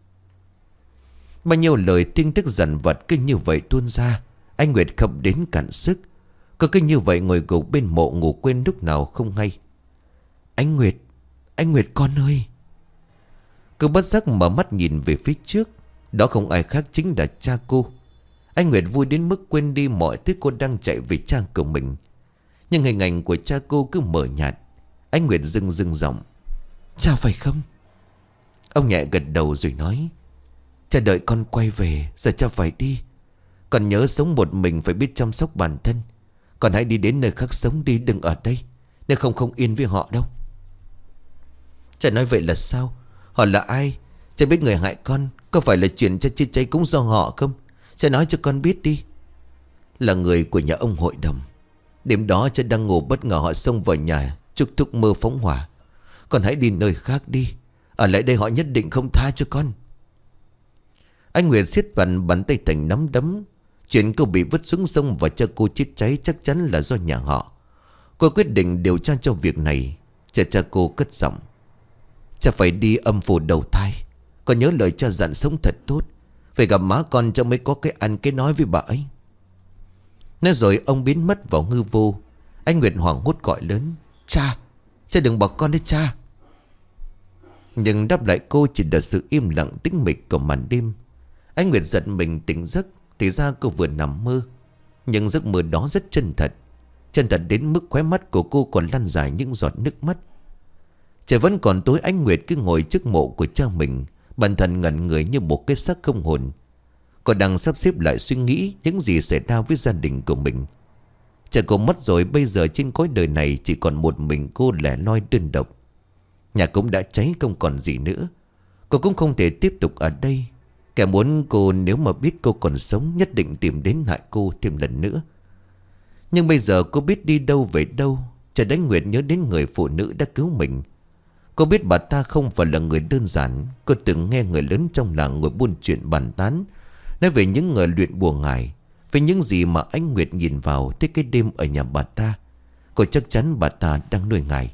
A: Bao nhiêu lời tin tức dằn vặt cứ như vậy tuôn ra. Anh Nguyệt khóc đến cạn sức. Cô cứ như vậy ngồi gục bên mộ ngủ quên lúc nào không hay. Anh Nguyệt, anh Nguyệt con ơi. Cô bất giác mở mắt nhìn về phía trước. Đó không ai khác chính là cha cô. Anh Nguyệt vui đến mức quên đi mọi thứ cô đang chạy về cha của mình. Nhưng hình ảnh của cha cô cứ mờ nhạt. Anh Nguyệt dưng dưng giọng: cha phải không? Ông nhẹ gật đầu rồi nói: cha đợi con quay về. Giờ cha phải đi. Con nhớ sống một mình phải biết chăm sóc bản thân. Con hãy đi đến nơi khác sống đi, đừng ở đây. Nếu không không yên với họ đâu. Cha nói vậy là sao? Họ là ai? Cha biết người hại con có phải là chuyện cha chết cháy cũng do họ không? Cha nói cho con biết đi. Là người của nhà ông hội đồng. Đêm đó cha đang ngủ, bất ngờ họ xông vào nhà chúc thúc mơ phóng hỏa. Con hãy đi nơi khác đi. Ở lại đây họ nhất định không tha cho con. Anh Nguyệt siết bàn bàn tay thành nắm đấm. Chuyện cô bị vứt xuống sông và cha cô chết cháy chắc chắn là do nhà họ. Cô quyết định điều tra cho việc này. Cha cha cô cất giọng: cha phải đi âm phủ đầu thai. Con nhớ lời cha dặn sống thật tốt. Phải gặp má con cho mới có cái ăn cái nói với bà ấy. Nói rồi ông biến mất vào hư vô. Anh Nguyệt hoảng hốt gọi lớn: cha, cha đừng bỏ con đấy cha. Nhưng đáp lại cô chỉ là sự im lặng tĩnh mịch của màn đêm. Anh Nguyệt giận mình tỉnh giấc. Thì ra cô vừa nằm mơ. Nhưng giấc mơ đó rất chân thật. Chân thật đến mức khóe mắt của cô còn lăn dài những giọt nước mắt. Trời vẫn còn tối. Anh Nguyệt cứ ngồi trước mộ của cha mình, bản thân ngẩn người như một cái xác không hồn. Cô đang sắp xếp lại suy nghĩ những gì xảy ra với gia đình của mình. Cha cô mất rồi, bây giờ trên cõi đời này chỉ còn một mình cô lẻ loi đơn độc. Nhà cũng đã cháy không còn gì nữa. Cô cũng không thể tiếp tục ở đây. Kẻ muốn cô nếu mà biết cô còn sống nhất định tìm đến hại cô thêm lần nữa. Nhưng bây giờ cô biết đi đâu về đâu. Cha Đánh Nguyệt nhớ đến người phụ nữ đã cứu mình. Cô biết bà ta không phải là người đơn giản. Cô từng nghe người lớn trong làng ngồi buôn chuyện bàn tán, nói về những người luyện bùa ngải, về những gì mà anh Nguyệt nhìn vào tới cái đêm ở nhà bà ta. Cô chắc chắn bà ta đang nuôi ngải.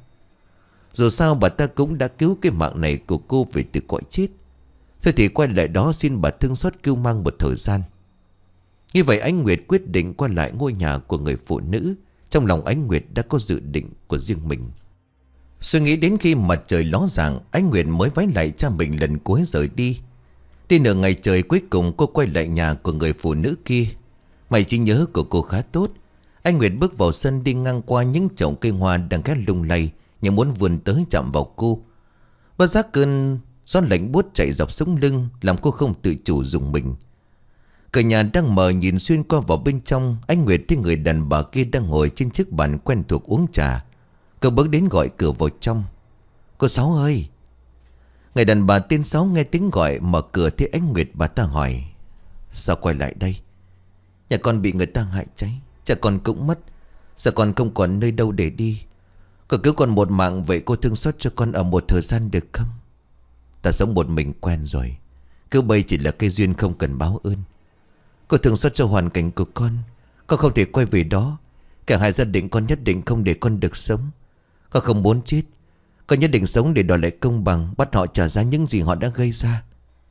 A: Dù sao bà ta cũng đã cứu cái mạng này của cô về từ cõi chết. Thôi thì quay lại đó xin bà thương xót cứu mang một thời gian. Như vậy anh Nguyệt quyết định quay lại ngôi nhà của người phụ nữ. Trong lòng anh Nguyệt đã có dự định của riêng mình. Suy nghĩ đến khi mặt trời ló dạng, anh Nguyệt mới vái lại cha mình lần cuối rời đi. Đi nửa ngày trời cuối cùng cô quay lại nhà của người phụ nữ kia. Mày trí nhớ của cô khá tốt. Anh Nguyệt bước vào sân, đi ngang qua những chậu cây hoa đang khá lung lay, nhưng muốn vươn tới chạm vào cô. Bất giác cơn gió lạnh buốt chạy dọc sống lưng làm cô không tự chủ rùng mình. Cửa nhà đang mở, nhìn xuyên qua vào bên trong, anh Nguyệt thấy người đàn bà kia đang ngồi trên chiếc bàn quen thuộc uống trà. Cô bước đến gọi cửa vào trong: cô Sáu ơi. Người đàn bà tên Sáu nghe tiếng gọi mở cửa thấy anh Nguyệt, bà ta hỏi: sao quay lại đây? Nhà con bị người ta hại cháy, cha con cũng mất. Giờ con không còn nơi đâu để đi. Cô cứu con một mạng, vậy cô thương xót cho con ở một thời gian được không? Ta sống một mình quen rồi. Cứu bây chỉ là cái duyên không cần báo ơn. Cô thương xót cho hoàn cảnh của con. Con không thể quay về đó. Cả hai gia đình con nhất định không để con được sống. Con không muốn chết. Con nhất định sống để đòi lại công bằng, bắt họ trả giá những gì họ đã gây ra.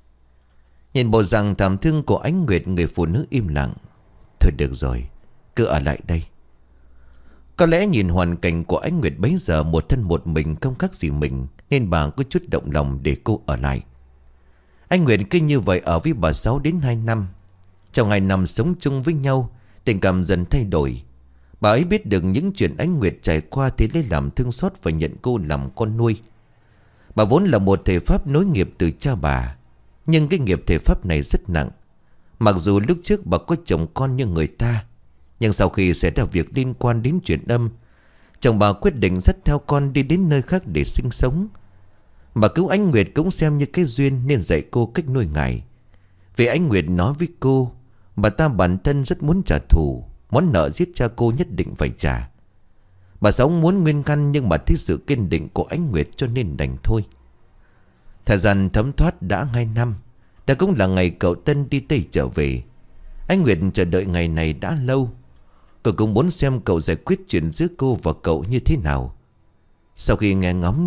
A: Nhìn bộ dạng thảm thương của ánh Nguyệt, người phụ nữ im lặng: thôi được rồi, cứ ở lại đây. Có lẽ nhìn hoàn cảnh của ánh Nguyệt bấy giờ một thân một mình không khác gì mình, nên bà có chút động lòng để cô ở lại. Anh Nguyệt cứ như vậy ở với bà Sáu đến hai năm. Trong hai năm sống chung với nhau, tình cảm dần thay đổi. Bà ấy biết được những chuyện anh Nguyệt trải qua thì lấy làm thương xót và nhận cô làm con nuôi. Bà vốn là một thể pháp nối nghiệp từ cha bà, nhưng cái nghiệp thể pháp này rất nặng. Mặc dù lúc trước bà có chồng con như người ta, nhưng sau khi xảy ra việc liên quan đến chuyện âm, chồng bà quyết định dắt theo con đi đến nơi khác để sinh sống. Bà cứu anh Nguyệt cũng xem như cái duyên nên dạy cô cách nuôi ngải. Vì anh Nguyệt nói với cô, bà ta bản thân rất muốn trả thù, món nợ giết cha cô nhất định phải trả. Bà Sáu muốn nguyên căn nhưng mà thấy sự kiên định của anh Nguyệt cho nên đành thôi. Thời gian thấm thoát đã hai năm. Đã cũng là ngày cậu Tân đi Tây trở về. Anh Nguyệt chờ đợi ngày này đã lâu. Cậu cũng muốn xem cậu giải quyết chuyện giữa cô và cậu như thế nào. Sau khi nghe ngóng được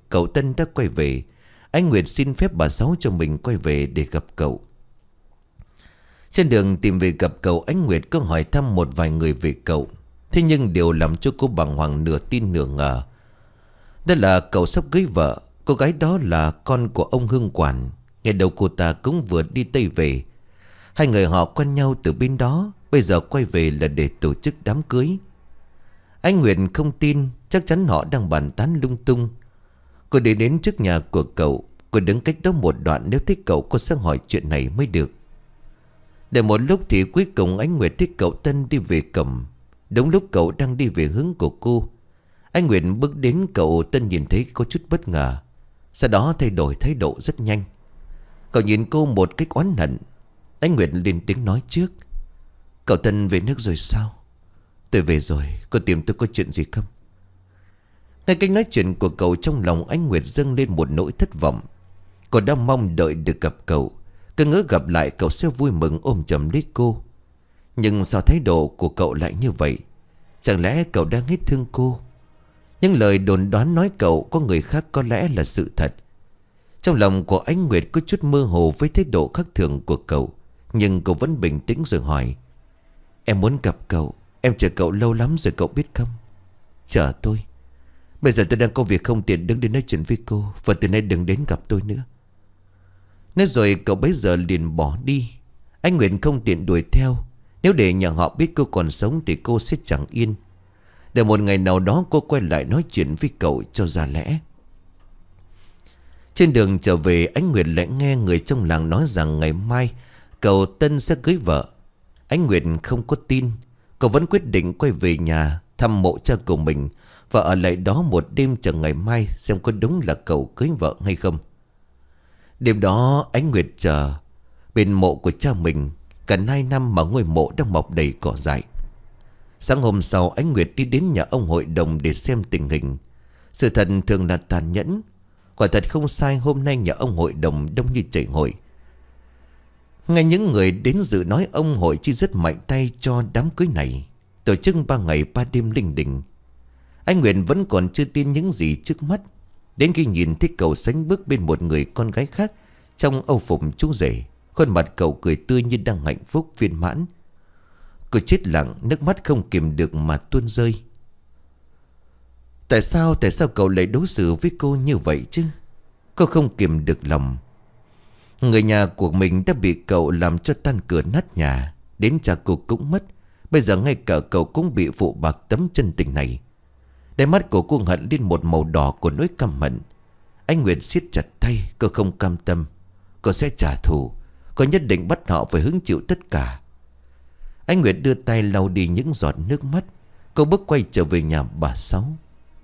A: cậu Tân đã quay về. Anh Nguyệt xin phép bà Sáu cho mình quay về để gặp cậu. Trên đường tìm về gặp cậu, anh Nguyệt có hỏi thăm một vài người về cậu. Thế nhưng điều làm cho cô bàng hoàng nửa tin nửa ngờ, đó là cậu sắp cưới vợ. Cô gái đó là con của ông Hương Quản. Ngày đầu cô ta cũng vừa đi Tây về. Hai người họ quen nhau từ bên đó, bây giờ quay về là để tổ chức đám cưới. Anh Nguyệt không tin, chắc chắn họ đang bàn tán lung tung. Cô đi đến trước nhà của cậu. Cô đứng cách đó một đoạn, nếu thích cậu cô sẽ hỏi chuyện này mới được. Để một lúc thì cuối cùng anh Nguyệt thích cậu Tân đi về cổng. Đúng lúc cậu đang đi về hướng của cô, anh Nguyệt bước đến, cậu Tân nhìn thấy có chút bất ngờ, sau đó thay đổi thái độ rất nhanh. Cậu nhìn cô một cách oán hận. Anh Nguyệt lên tiếng nói trước: "Cậu Tân về nước rồi sao?" "Tôi về rồi, cô tìm tôi có chuyện gì không?" Ngay cách nói chuyện của cậu, trong lòng anh Nguyệt dâng lên một nỗi thất vọng. Cô đã mong đợi được gặp cậu, cứ ngỡ gặp lại cậu sẽ vui mừng ôm chầm lấy cô. Nhưng sao thái độ của cậu lại như vậy? Chẳng lẽ cậu đang hết thương cô? Những lời đồn đoán nói cậu có người khác có lẽ là sự thật. Trong lòng của anh Nguyệt có chút mơ hồ với thái độ khác thường của cậu. Nhưng cậu vẫn bình tĩnh rồi hỏi: "Em muốn gặp cậu. Em chờ cậu lâu lắm rồi cậu biết không?" "Chờ tôi? Bây giờ tôi đang có việc không tiện đứng đến nói chuyện với cô, và từ nay đừng đến gặp tôi nữa." Nói rồi cậu bấy giờ liền bỏ đi. Anh Nguyệt không tiện đuổi theo. Nếu để nhà họ biết cô còn sống thì cô sẽ chẳng yên. Để một ngày nào đó cô quay lại nói chuyện với cậu cho ra lẽ. Trên đường trở về, anh Nguyệt lại nghe người trong làng nói rằng ngày mai cậu Tân sẽ cưới vợ. Anh Nguyệt không có tin. Cậu vẫn quyết định quay về nhà thăm mộ cha của mình và ở lại đó một đêm chờ ngày mai xem có đúng là cậu cưới vợ hay không. Đêm đó anh Nguyệt chờ bên mộ của cha mình. Gần hai năm mà ngôi mộ đang mọc đầy cỏ dại. Sáng hôm sau, anh Nguyệt đi đến nhà ông hội đồng để xem tình hình. Sự thật thường là tàn nhẫn. Quả thật không sai, hôm nay nhà ông hội đồng đông như chảy hội. Ngay những người đến dự nói ông hội chỉ rất mạnh tay cho đám cưới này, tổ chức ba ngày ba đêm linh đình. Anh Nguyệt vẫn còn chưa tin những gì trước mắt, đến khi nhìn thấy cậu sánh bước bên một người con gái khác trong âu phục chú rể. Khuôn mặt cậu cười tươi như đang hạnh phúc viên mãn. Cô chết lặng, nước mắt không kìm được mà tuôn rơi. Tại sao, tại sao cậu lại đối xử với cô như vậy chứ? Cô không kìm được lòng. Người nhà của mình đã bị cậu làm cho tan cửa nát nhà. Đến cha cô cũng mất. Bây giờ ngay cả cậu cũng bị phụ bạc tấm chân tình này. Đáy mắt của cô hận lên một màu đỏ của nỗi căm hận. Anh Nguyệt siết chặt tay. Cô không cam tâm. Cô sẽ trả thù. Cô nhất định bắt họ phải hứng chịu tất cả. Anh Nguyệt đưa tay lau đi những giọt nước mắt. Cô bước quay trở về nhà bà Sáu.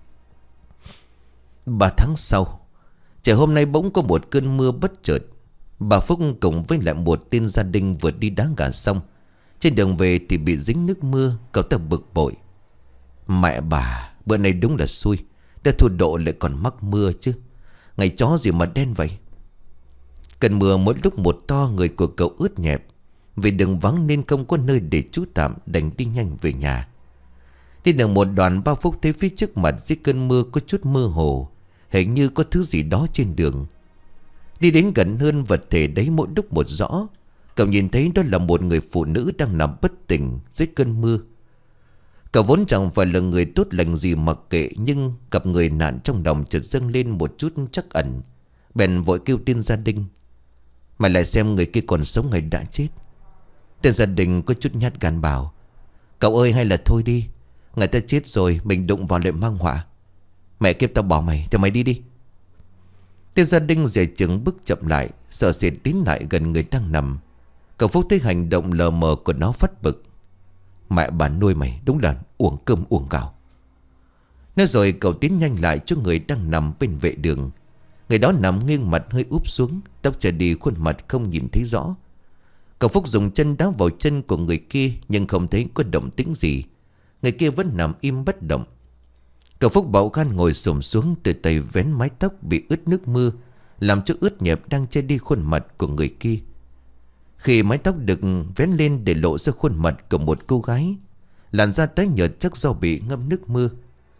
A: Ba tháng sau, trời hôm nay bỗng có một cơn mưa bất chợt. Bà Phúc cùng với lại một tên gia đình vừa đi đá gà xong. Trên đường về thì bị dính nước mưa. Cậu ta bực bội: "Mẹ bà, bữa nay đúng là xui. Đã thua độ lại còn mắc mưa chứ. Ngày chó gì mà đen vậy." Cơn mưa mỗi lúc một to, người của cậu ướt nhẹp. Vì đường vắng nên không có nơi để trú tạm, đành đi nhanh về nhà. Đi được một đoạn, ba Phúc thấy phía trước mặt dưới cơn mưa có chút mơ hồ, hình như có thứ gì đó trên đường. Đi đến gần hơn, vật thể đấy mỗi lúc một rõ. Cậu nhìn thấy đó là một người phụ nữ đang nằm bất tỉnh dưới cơn mưa. Cậu vốn chẳng phải là người tốt lành gì mặc kệ, nhưng gặp người nạn trong lòng chợt dâng lên một chút trắc ẩn. Bèn vội kêu tên gia đình: "Mày lại xem người kia còn sống hay đã chết." Tên gia đình có chút nhát gan bảo: "Cậu ơi, hay là thôi đi. Người ta chết rồi, mình đụng vào lại mang họa. Mẹ kiếp, tao bỏ mày thì mày đi đi." Tên gia đình dè chừng bước chậm lại, sợ sệt tiến lại gần người đang nằm. Cậu Phúc thấy hành động lờ mờ của nó phát bực: "Mẹ bà nuôi mày đúng là uổng cơm uổng gạo." Nói rồi cậu tiến nhanh lại cho người đang nằm bên vệ đường. Người đó nằm nghiêng mặt hơi úp xuống, tóc trở đi, khuôn mặt không nhìn thấy rõ. Cậu Phúc dùng chân đá vào chân của người kia, nhưng không thấy có động tĩnh gì. Người kia vẫn nằm im bất động. Cậu Phúc bạo gan ngồi xổm xuống, từ tay vén mái tóc bị ướt nước mưa, làm cho ướt nhẹp đang che đi khuôn mặt của người kia. Khi mái tóc được vén lên để lộ ra khuôn mặt của một cô gái, làn da tái nhợt chắc do bị ngâm nước mưa.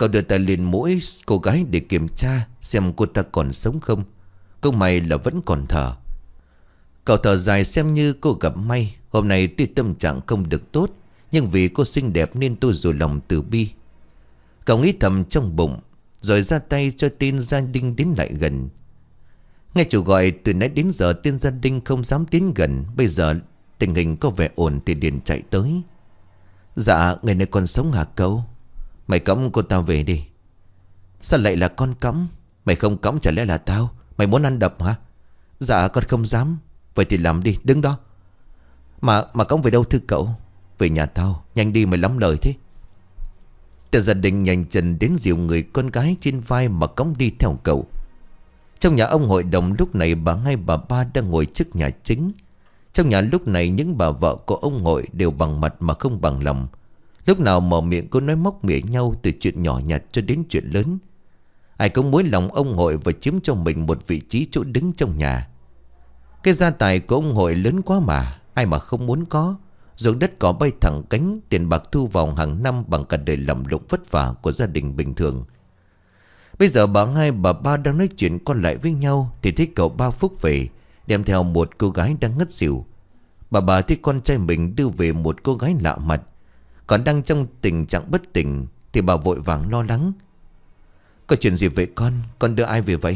A: Cậu đưa tay lên mũi cô gái để kiểm tra xem cô ta còn sống không. Cũng may là vẫn còn thở. Cậu thở dài xem như cô gặp may. Hôm nay tuy tâm trạng không được tốt, nhưng vì cô xinh đẹp nên tôi dù lòng từ bi. Cậu nghĩ thầm trong bụng, rồi ra tay cho tên gia đình đến lại gần. Nghe chủ gọi từ nãy đến giờ tên gia đình không dám tiến gần. Bây giờ tình hình có vẻ ổn thì liền chạy tới. Dạ, người này còn sống hả cậu? Mày cõng cô ta về đi. Sao lại là con cõng? Mày không cõng chả lẽ là tao? Mày muốn ăn đập hả? Dạ con không dám. Vậy thì làm đi, đứng đó. Mà mà cõng về đâu thưa cậu? Về nhà tao, nhanh đi mày lắm lời thế. Tên gia đình nhanh chân đến dìu người con gái trên vai mà cõng đi theo cậu. Trong nhà ông hội đồng lúc này bà hai bà ba đang ngồi trước nhà chính. Trong nhà lúc này những bà vợ của ông hội đều bằng mặt mà không bằng lòng. Lúc nào mở miệng cô nói móc mỉa nhau từ chuyện nhỏ nhặt cho đến chuyện lớn. Ai cũng muốn lòng ông hội và chiếm cho mình một vị trí chỗ đứng trong nhà. Cái gia tài của ông hội lớn quá mà, ai mà không muốn có. Ruộng đất có bay thẳng cánh, tiền bạc thu vào hàng năm bằng cả đời làm lụng vất vả của gia đình bình thường. Bây giờ bà hai bà ba đang nói chuyện con lại với nhau thì thấy cậu Ba Phúc về, đem theo một cô gái đang ngất xỉu. Bà bà thấy con trai mình đưa về một cô gái lạ mặt, còn đang trong tình trạng bất tỉnh, thì bà vội vàng lo lắng. Có chuyện gì vậy con? Con đưa ai về vậy?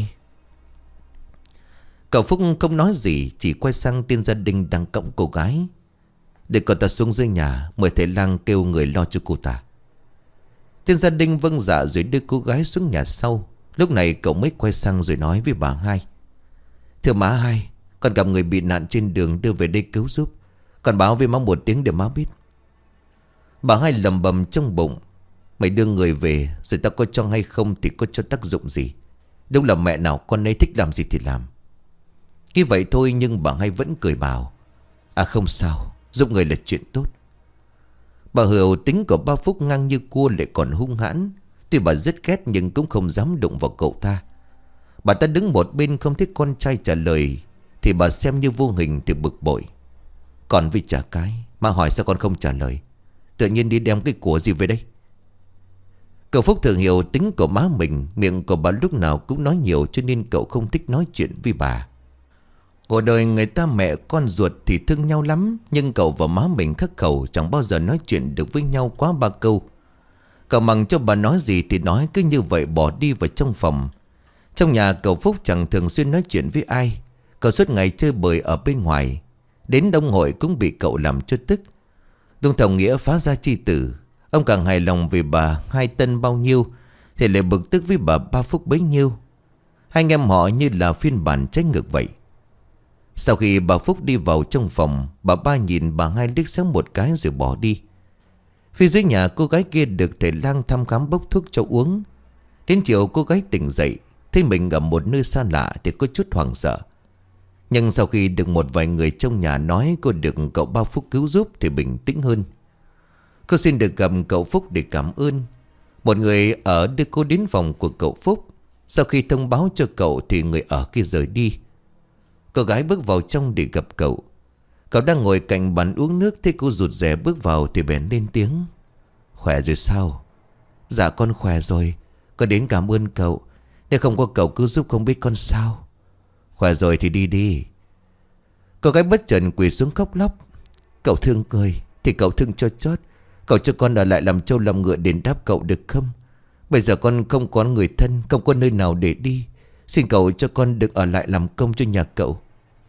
A: Cậu Phúc không nói gì, chỉ quay sang tên gia đình đang cõng cô gái. Để cậu ta xuống dưới nhà, mời thầy lang kêu người lo cho cô ta. Tên gia đình vâng dạ rồi đưa cô gái xuống nhà sau. Lúc này cậu mới quay sang rồi nói với bà hai. Thưa má hai, con gặp người bị nạn trên đường đưa về đây cứu giúp. Con báo với má một tiếng để má biết. Bà hai lầm bầm trong bụng. Mày đưa người về rồi tao có cho hay không thì có cho tác dụng gì. Đúng là mẹ nào con ấy thích làm gì thì làm. Như vậy thôi nhưng bà hai vẫn cười bảo. À không sao, giúp người là chuyện tốt. Bà Hường tính của ba Phúc ngang như cua lại còn hung hãn. Tuy bà rất ghét nhưng cũng không dám đụng vào cậu ta. Bà ta đứng một bên không thấy con trai trả lời thì bà xem như vô hình thì bực bội. Còn vì trả cái mà hỏi sao con không trả lời, tự nhiên đi đem cái của gì về đây. Cậu Phúc thường hiểu tính của má mình, miệng của bà lúc nào cũng nói nhiều cho nên cậu không thích nói chuyện với bà. Cuộc đời người ta mẹ con ruột thì thương nhau lắm, nhưng cậu và má mình khắc khẩu, chẳng bao giờ nói chuyện được với nhau quá ba câu. Cậu mặc cho bà nói gì thì nói, cứ như vậy bỏ đi vào trong phòng. Trong nhà cậu Phúc chẳng thường xuyên nói chuyện với ai. Cậu suốt ngày chơi bời ở bên ngoài. Đến đông hội cũng bị cậu làm cho tức. Tôn Thòng Nghĩa phá ra chi tử. Ông càng hài lòng vì bà hai Tân bao nhiêu thì lại bực tức với bà Ba Phúc bấy nhiêu. Hai anh em họ như là phiên bản trái ngược vậy. Sau khi bà Phúc đi vào trong phòng, bà ba nhìn bà hai liếc sáng một cái rồi bỏ đi. Phía dưới nhà cô gái kia được thầy lang thăm khám bốc thuốc cho uống. Đến chiều cô gái tỉnh dậy, thấy mình ở một nơi xa lạ thì có chút hoảng sợ. Nhưng sau khi được một vài người trong nhà nói cô được cậu Ba Phúc cứu giúp thì bình tĩnh hơn. Cô xin được gặp cậu Phúc để cảm ơn. Một người ở đưa cô đến phòng của cậu Phúc. Sau khi thông báo cho cậu thì người ở kia rời đi. Cô gái bước vào trong để gặp cậu. Cậu đang ngồi cạnh bàn uống nước, thấy cô rụt rè bước vào thì bèn lên tiếng. Khỏe rồi sao? Dạ con khỏe rồi. Con đến cảm ơn cậu. Nếu không có cậu cứu giúp không biết con sao. Khỏe rồi thì đi đi. Cô gái bất chợt quỳ xuống khóc lóc. Cậu thương cười thì cậu thương cho chót. Cậu cho con ở lại làm trâu làm ngựa đền đáp cậu được không? Bây giờ con không có người thân, không có nơi nào để đi. Xin cậu cho con được ở lại làm công cho nhà cậu.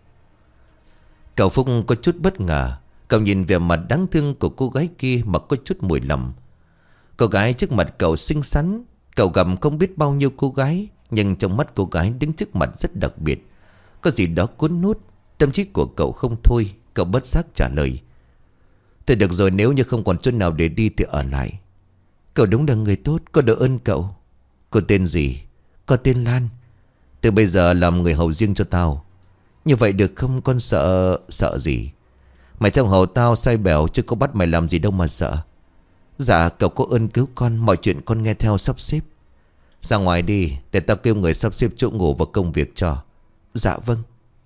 A: Cậu Phúc có chút bất ngờ. Cậu nhìn vẻ mặt đáng thương của cô gái kia mà có chút mùi lầm. Cô gái trước mặt cậu xinh xắn. Cậu gặp không biết bao nhiêu cô gái, nhưng trong mắt cô gái đứng trước mặt rất đặc biệt. Có gì đó cuốn hút. Tâm trí của cậu không thôi. Cậu bất giác trả lời. Thôi được rồi, nếu như không còn chỗ nào để đi thì ở lại. Cậu đúng là người tốt, con đỡ ơn cậu. Cô tên gì? Con tên Lan. Từ bây giờ làm người hầu riêng cho tao. Như vậy được không? Con sợ... Sợ gì? Mày theo hầu tao sai bẻo chứ có bắt mày làm gì đâu mà sợ. Dạ cậu có ơn cứu con. Mọi chuyện con nghe theo sắp xếp. Ra ngoài đi, để tao kêu người sắp xếp chỗ ngủ và công việc cho. Dạ vâng.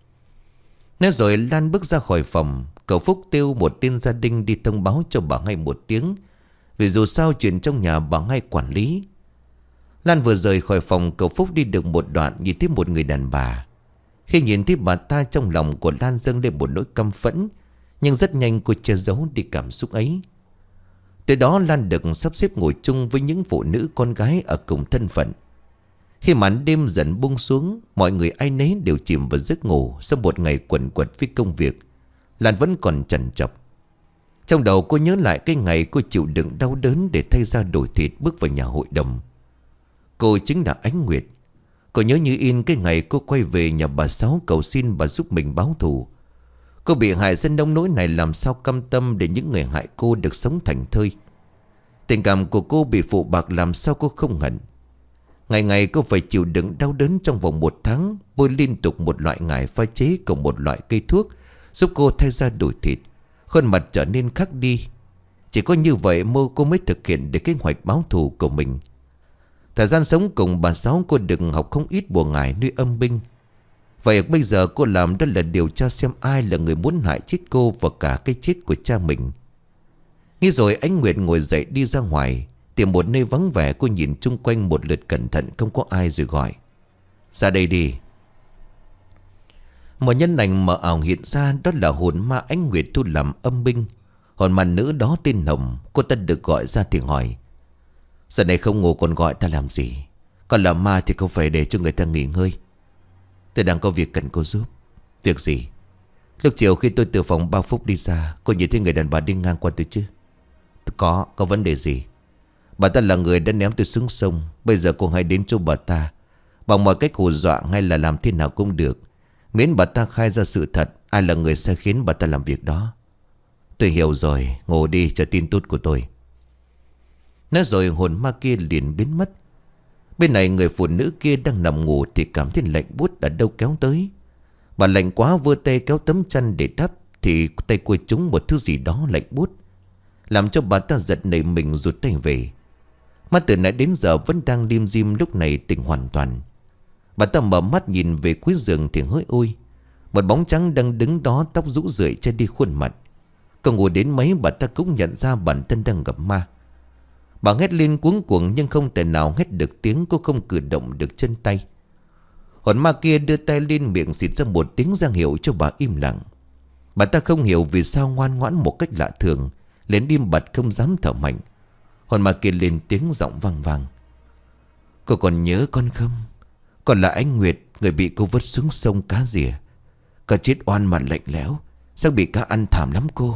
A: Nói rồi Lan bước ra khỏi phòng. Cậu Phúc kêu một tên gia đình đi thông báo cho bà hai một tiếng. Vì dù sao chuyện trong nhà bà hai quản lý. Lan vừa rời khỏi phòng, cậu Phúc đi được một đoạn nhìn thấy một người đàn bà. Khi nhìn thấy bà ta, trong lòng của Lan dâng lên một nỗi căm phẫn, nhưng rất nhanh cô che giấu đi cảm xúc ấy. Từ đó Lan được sắp xếp ngồi chung với những phụ nữ con gái ở cùng thân phận. Khi màn đêm dần buông xuống, mọi người ai nấy đều chìm vào giấc ngủ sau một ngày quần quật với công việc. Lan vẫn còn trằn trọc. Trong đầu cô nhớ lại cái ngày cô chịu đựng đau đớn để thay da đổi thịt bước vào nhà hội đồng. Cô chính là Ánh Nguyệt. Cô nhớ như in cái ngày cô quay về nhà bà Sáu cầu xin bà giúp mình báo thù. Cô bị hại dân nông nỗi này, làm sao cam tâm để những người hại cô được sống thành thơi. Tình cảm của cô bị phụ bạc, làm sao cô không hận. Ngày ngày cô phải chịu đựng đau đớn trong vòng một tháng, bôi liên tục một loại ngải pha chế cùng một loại cây thuốc giúp cô thay da đổi thịt, khuôn mặt trở nên khác đi. Chỉ có như vậy mơ cô mới thực hiện được kế hoạch báo thù của mình. Thời gian sống cùng bà Sáu, cô đừng học không ít bùa ngải nuôi âm binh. Vậy bây giờ cô làm đó là điều tra xem ai là người muốn hại chết cô và cả cái chết của cha mình. Nghĩ rồi Ánh Nguyệt ngồi dậy đi ra ngoài, tìm một nơi vắng vẻ. Cô nhìn chung quanh một lượt cẩn thận, không có ai rồi gọi: "Ra đây đi." Một nhân ảnh mờ ảo hiện ra, đó là hồn ma Ánh Nguyệt thu làm âm binh. Hồn ma nữ đó tên Hồng. Cô ta được gọi ra thì hỏi: "Giờ này không ngủ còn gọi ta làm gì? Còn là ma thì không phải để cho người ta nghỉ ngơi. Tôi đang có việc cần cô giúp." "Việc gì?" "Lúc chiều khi tôi từ phòng Bao Phúc đi ra, cô nhìn thấy người đàn bà đi ngang qua tôi chứ?" Có, có vấn đề gì?" "Bà ta là người đã ném tôi xuống sông. Bây giờ cô hãy đến chỗ bà ta, bằng mọi cách hù dọa hay là làm thế nào cũng được, miễn bà ta khai ra sự thật, ai là người sai khiến bà ta làm việc đó." "Tôi hiểu rồi, ngủ đi, chờ tin tốt của tôi." Nói rồi hồn ma kia liền biến mất. Bên này người phụ nữ kia đang nằm ngủ thì cảm thấy lạnh buốt ở đâu kéo tới. Bà lạnh quá vươn tay kéo tấm chăn để đắp, thì tay cô trúng một thứ gì đó lạnh buốt, làm cho bà ta giật nảy mình rụt tay về. Mắt từ nãy đến giờ vẫn đang lim dim, lúc này tỉnh hoàn toàn. Bà ta mở mắt nhìn về cuối giường thì hỡi ôi, một bóng trắng đang đứng đó, tóc rũ rượi che đi khuôn mặt. Còn ngồi đến mấy bà ta cũng nhận ra bản thân đang gặp ma. Bà hét lên cuống cuồng nhưng không thể nào hét được tiếng. Cô không cử động được chân tay. Hồn ma kia đưa tay lên miệng xịt ra một tiếng ra hiệu cho bà im lặng. Bà ta không hiểu vì sao ngoan ngoãn một cách lạ thường, lên im bặt không dám thở mạnh. Hồn ma kia lên tiếng giọng vang vang: "Cô còn nhớ con không? Con là Ánh Nguyệt, người bị cô vứt xuống sông cá rìa. Cả chết oan mà lạnh lẽo, chắc bị cá ăn thảm lắm cô."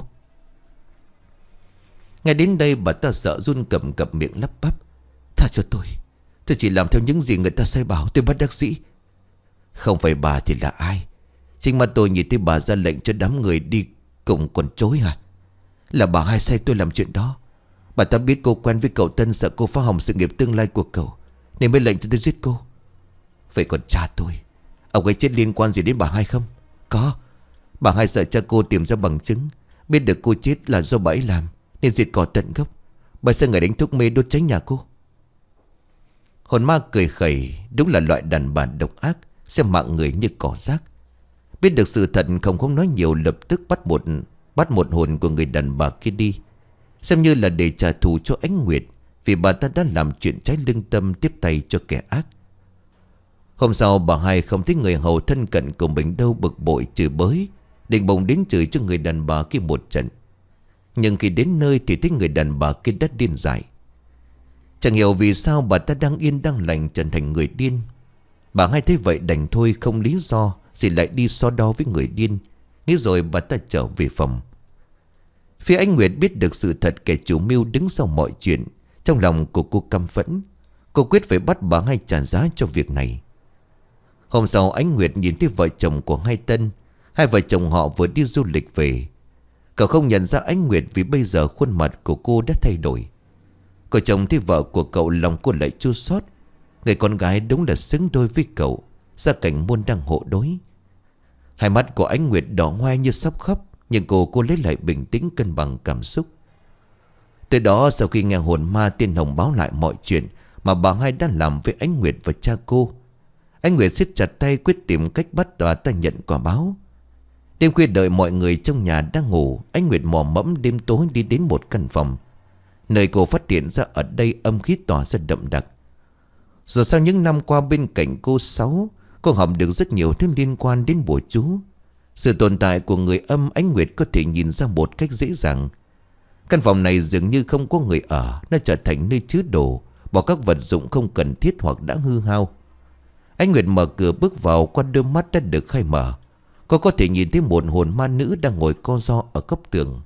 A: Ngay đến đây bà ta sợ run cầm cập miệng lắp bắp: "Tha cho tôi, tôi chỉ làm theo những gì người ta sai bảo, tôi bất đắc dĩ." "Không phải bà thì là ai? Chính mắt tôi nhìn thấy bà ra lệnh cho đám người đi cùng còn chối hả? Là bà Hai sai tôi làm chuyện đó. Bà ta biết cô quen với cậu Tân, sợ cô phá hỏng sự nghiệp tương lai của cậu, nên mới lệnh cho tôi giết cô." "Vậy còn cha tôi, ông ấy chết liên quan gì đến bà Hai không?" "Có. Bà Hai sợ cha cô tìm ra bằng chứng, biết được cô chết là do bà ấy làm, nên diệt cỏ tận gốc. Bà sẽ người đánh thuốc mê đốt cháy nhà cô." Hồn ma cười khẩy. Đúng là loại đàn bà độc ác, xem mạng người như cỏ rác. Biết được sự thật, không không nói nhiều, lập tức bắt một Bắt một hồn của người đàn bà kia đi, xem như là để trả thù cho Ánh Nguyệt, vì bà ta đã làm chuyện trái lương tâm, tiếp tay cho kẻ ác. Hôm sau bà Hai không thấy người hầu thân cận của mình đâu, bực bội chửi bới, định bụng đến chửi cho người đàn bà kia một trận. Nhưng khi đến nơi thì thấy người đàn bà kia đã điên dại. Chẳng hiểu vì sao bà ta đang yên đang lành trở thành người điên. Bà Hai thấy vậy đành thôi, không lý do gì lại đi so đo với người điên. Nghĩ rồi bà ta trở về phòng. Phía Ánh Nguyệt biết được sự thật kẻ chủ mưu đứng sau mọi chuyện. Trong lòng của cô căm phẫn. Cô quyết phải bắt bà Hai trả giá cho việc này. Hôm sau Ánh Nguyệt nhìn thấy vợ chồng của Hai Tân. Hai vợ chồng họ vừa đi du lịch về. Cậu không nhận ra Ánh Nguyệt vì bây giờ khuôn mặt của cô đã thay đổi. Cậu chồng thấy vợ của cậu, lòng cô lại chua xót. Người con gái đúng là xứng đôi với cậu, gia cảnh môn đăng hộ đối. Hai mắt của Ánh Nguyệt đỏ hoe như sắp khóc, nhưng cô cô lấy lại bình tĩnh, cân bằng cảm xúc. Từ đó sau khi nghe hồn ma tên Hồng báo lại mọi chuyện mà bà Hai đã làm với Ánh Nguyệt và cha cô, Ánh Nguyệt siết chặt tay quyết tìm cách bắt bà ta nhận quả báo. Đêm khuya đợi mọi người trong nhà đang ngủ, Ánh Nguyệt mò mẫm đêm tối đi đến một căn phòng, nơi cô phát hiện ra ở đây âm khí tỏa ra đậm đặc. Rồi sau những năm qua bên cạnh cô Sáu, cô học được rất nhiều thứ liên quan đến bùa chú. Sự tồn tại của người âm Ánh Nguyệt có thể nhìn ra một cách dễ dàng. Căn phòng này dường như không có người ở, nó trở thành nơi chứa đồ, bỏ các vật dụng không cần thiết hoặc đã hư hao. Ánh Nguyệt mở cửa bước vào, qua đôi mắt đã được khai mở. Cô có thể nhìn thấy một hồn ma nữ đang ngồi co ro ở góc tường.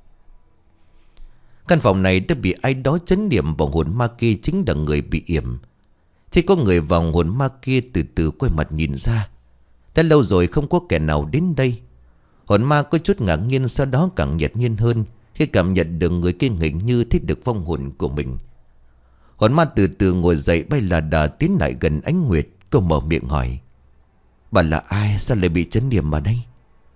A: Căn phòng này đã bị ai đó chấn niệm vào hồn ma kia chính là người bị yểm. Thì có người vào hồn ma kia từ từ quay mặt nhìn ra. Đã lâu rồi không có kẻ nào đến đây. Hồn ma có chút ngạc nhiên, sau đó càng ngạc nhiên hơn khi cảm nhận được người kia hình như thích được vong hồn của mình. Hồn ma từ từ ngồi dậy, bay là đà tiến lại gần Ánh Nguyệt. Cô mở miệng hỏi: "Bà là ai, sao lại bị chấn niệm ở đây?"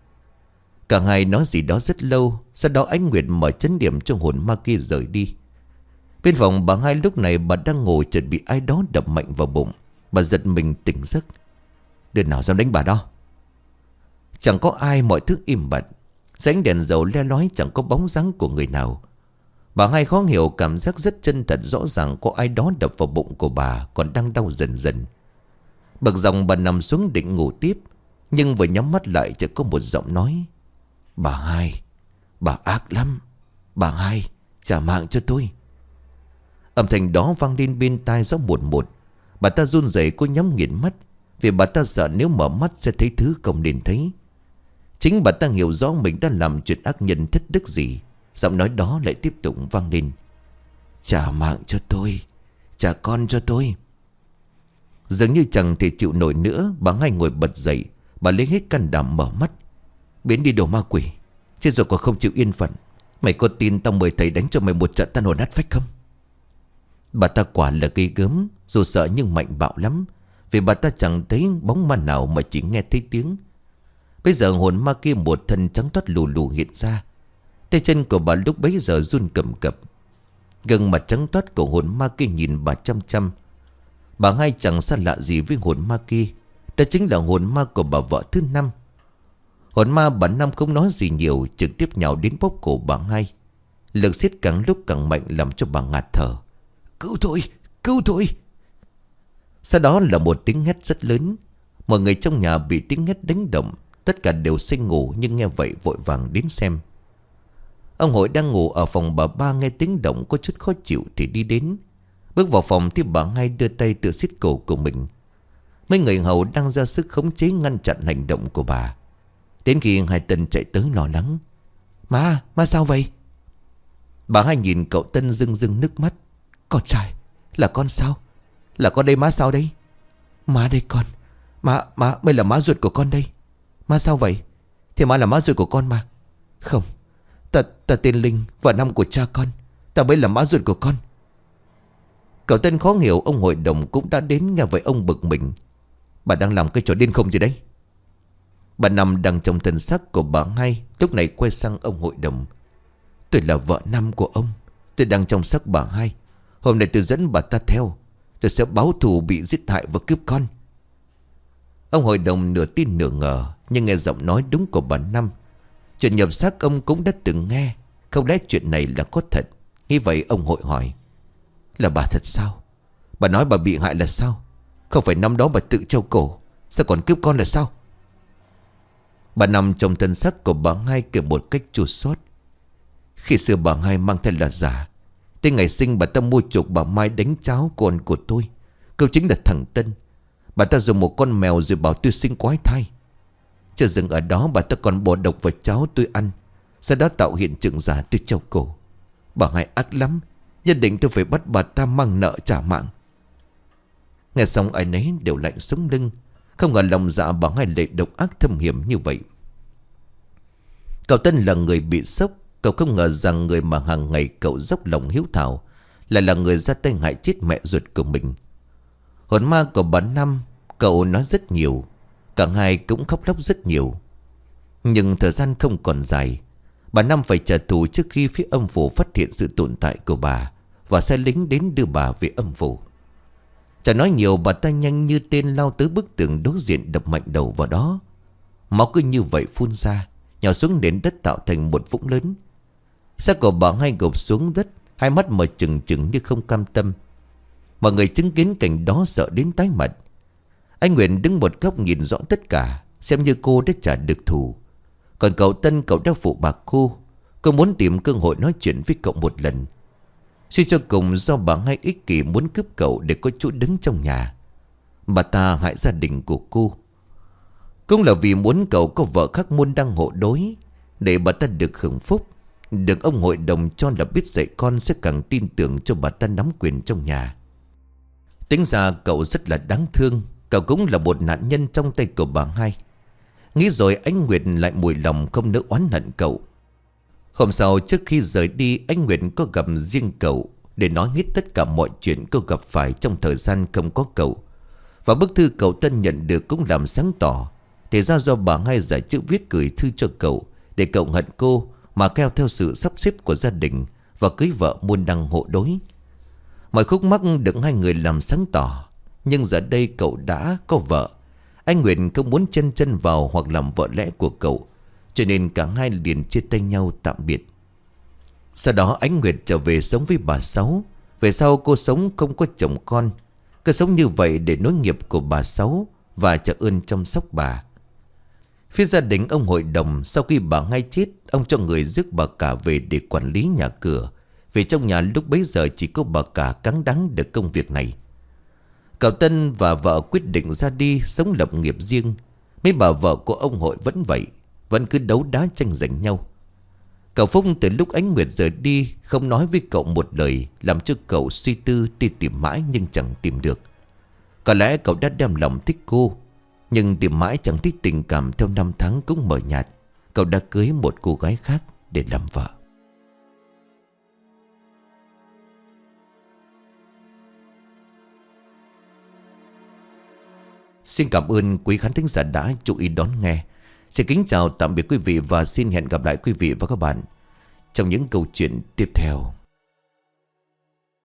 A: Cả hai nói gì đó rất lâu. Sau đó Ánh Nguyệt mở chấn niệm cho hồn ma kia rời đi. Bên phòng bà hai lúc này, bà đang ngồi chợt bị ai đó đập mạnh vào bụng. Bà giật mình tỉnh giấc. "Đứa nào dám đánh bà đó?" Chẳng có ai, mọi thứ im bặt. Ánh đèn dầu le lói, chẳng có bóng dáng của người nào. Bà hai khó hiểu, cảm giác rất chân thật, rõ ràng có ai đó đập vào bụng của bà, còn đang đau dần dần. Bực dòng bà nằm xuống định ngủ tiếp, nhưng vừa nhắm mắt lại chỉ có một giọng nói: "Bà hai, bà ác lắm. Bà hai, trả mạng cho tôi." Âm thanh đó vang lên bên tai rõ một một. Bà ta run rẩy, cô nhắm nghiền mắt, vì bà ta sợ nếu mở mắt sẽ thấy thứ không nên thấy. Chính bà ta hiểu rõ mình đã làm chuyện ác nhân thất đức gì. Giọng nói đó lại tiếp tục vang lên: "Trả mạng cho tôi, trả con cho tôi." Dường như chẳng thể chịu nổi nữa, bà hai ngồi bật dậy. Bà lấy hết can đảm mở mắt: "Biến đi đồ ma quỷ, chết rồi còn không chịu yên phận. Mày có tin tao mời thầy đánh cho mày một trận tan hồn nát phách không?" Bà ta quả là ghê gớm, dù sợ nhưng mạnh bạo lắm. Vì bà ta chẳng thấy bóng ma nào mà chỉ nghe thấy tiếng. Bây giờ hồn ma kia một thân trắng toát lù lù hiện ra. Tay chân của bà lúc bấy giờ run cầm cập. Gương mặt trắng toát của hồn ma kia nhìn bà chăm chăm. Bà hai chẳng xa lạ gì với hồn ma kia. Đó chính là hồn ma của bà vợ thứ năm. Hồn ma bà năm không nói gì nhiều, trực tiếp nhào đến bóp cổ bà hai. Lực siết càng lúc càng mạnh làm cho bà ngạt thở. "Cứu tôi, cứu tôi!" Sau đó là một tiếng hét rất lớn. Mọi người trong nhà bị tiếng hét đánh động. Tất cả đều say ngủ, nhưng nghe vậy vội vàng đến xem. Ông Hội đang ngủ ở phòng bà ba, nghe tiếng động có chút khó chịu thì đi đến. Bước vào phòng thì bà hai đưa tay tự siết cổ của mình. Mấy người hầu đang ra sức khống chế ngăn chặn hành động của bà. Đến khi hai Tân chạy tới lo lắng: "Má, má sao vậy?" Bà hai nhìn cậu Tân rưng rưng nước mắt: "Con trai, là con sao? Là con đây, má sao đây?" "Má đây con. Má, má, mới là má ruột của con đây." "Má sao vậy?" "Thì má là má ruột của con mà." "Không, ta, ta tên Linh, vợ năm của cha con. Ta mới là má ruột của con." Cậu Tân khó hiểu. Ông hội đồng cũng đã đến, nghe vậy ông bực mình: "Bà đang làm cái trò điên không gì đấy?" Bà Năm đang trong thân sắc của bà hai, lúc này quay sang ông hội đồng: "Tôi là vợ năm của ông. Tôi đang trong sắc bà hai. Hôm nay tôi dẫn bà ta theo. Tôi sẽ báo thù bị giết hại và cướp con." Ông hội đồng nửa tin nửa ngờ, nhưng nghe giọng nói đúng của bà Năm. Chuyện nhập xác ông cũng đã từng nghe. Không lẽ chuyện này là có thật? Nghĩ vậy ông hội hỏi: "Là bà thật sao? Bà nói bà bị hại là sao? Không phải năm đó bà tự treo cổ, sao còn cướp con là sao?" Bà Năm trong thân sắc của bà hai kể một cách chua xót: "Khi xưa bà hai mang thai là giả. Tới ngày sinh bà ta mua chuộc bà Mai đánh cháo con của tôi. Cậu chính là thằng Tân. Bà ta dùng một con mèo rồi bảo tôi sinh quái thai. Chưa dừng ở đó, bà ta còn bỏ độc vào cháo tôi ăn. Sau đó tạo hiện trường giả tôi treo cổ. Bà hai ác lắm, nhất định tôi phải bắt bà ta mang nợ trả mạng." Nghe xong ai nấy đều lạnh sống lưng. Không ngờ lòng dạ bà hai lại độc ác thâm hiểm như vậy. Cậu Tân là người bị sốc. Cậu không ngờ rằng người mà hàng ngày cậu dốc lòng hiếu thảo lại là người ra tay hại chết mẹ ruột của mình. Hồn ma của bà Năm, cậu nói rất nhiều. Cả hai cũng khóc lóc rất nhiều. Nhưng thời gian không còn dài. Bà Năm phải trả thù trước khi phía âm phủ phát hiện sự tồn tại của bà và sai lính đến đưa bà về âm phủ. Chả nói nhiều, bà ta nhanh như tên lao tới bức tường đối diện, đập mạnh đầu vào đó. Máu cứ như vậy phun ra, nhào xuống nền đất tạo thành một vũng lớn. Xác của bà hai gục xuống đất, hai mắt mở trừng trừng như không cam tâm. Mọi người chứng kiến cảnh đó sợ đến tái mặt. Anh Nguyệt đứng một góc nhìn rõ tất cả, xem như cô đã trả được thù. Còn cậu Tân, cậu đã phụ bạc cô. Cô muốn tìm cơ hội nói chuyện với cậu một lần. Suy cho cùng do bà Hai ích kỷ muốn cướp cậu để có chỗ đứng trong nhà. Bà ta hại gia đình của cô. Cũng là vì muốn cậu có vợ khác môn đăng hộ đối, để bà ta được hưởng phúc. Được ông hội đồng cho là biết dạy con sẽ càng tin tưởng cho bà ta nắm quyền trong nhà. Tính ra cậu rất là đáng thương. Cậu cũng là một nạn nhân trong tay của bà Hai. Nghĩ rồi anh Nguyệt lại mùi lòng không nỡ oán hận cậu. Hôm sau trước khi rời đi, anh Nguyệt có gặp riêng cậu để nói hết tất cả mọi chuyện cô gặp phải trong thời gian không có cậu. Và bức thư cậu Tân nhận được cũng làm sáng tỏ. Thì ra do bà Hai giải chữ viết gửi thư cho cậu, để cậu hận cô mà theo theo sự sắp xếp của gia đình và cưới vợ môn đăng hộ đối. Mọi khúc mắc được hai người làm sáng tỏ. Nhưng giờ đây cậu đã có vợ. Anh Nguyệt không muốn chân chân vào hoặc làm vợ lẽ của cậu, cho nên cả hai liền chia tay nhau tạm biệt. Sau đó anh Nguyệt trở về sống với bà Sáu. Về sau cô sống không có chồng con. Cứ sống như vậy để nối nghiệp của bà Sáu và trả ơn chăm sóc bà. Phía gia đình ông hội đồng, sau khi bà Hai chết, ông cho người rước bà cả về để quản lý nhà cửa. Vì trong nhà lúc bấy giờ chỉ có bà cả cáng đáng được công việc này. Cậu Tân và vợ quyết định ra đi sống lập nghiệp riêng. Mấy bà vợ của ông hội vẫn vậy, vẫn cứ đấu đá tranh giành nhau. Cậu Phúc từ lúc ánh Nguyệt rời đi không nói với cậu một lời, làm cho cậu suy tư đi tìm mãi nhưng chẳng tìm được. Có lẽ cậu đã đem lòng thích cô, nhưng tìm mãi chẳng thích tình cảm, theo năm tháng cũng mờ nhạt. Cậu đã cưới một cô gái khác để làm vợ. Xin cảm ơn quý khán thính giả đã chú ý đón nghe. Xin kính chào tạm biệt quý vị và xin hẹn gặp lại quý vị và các bạn trong những câu chuyện tiếp theo.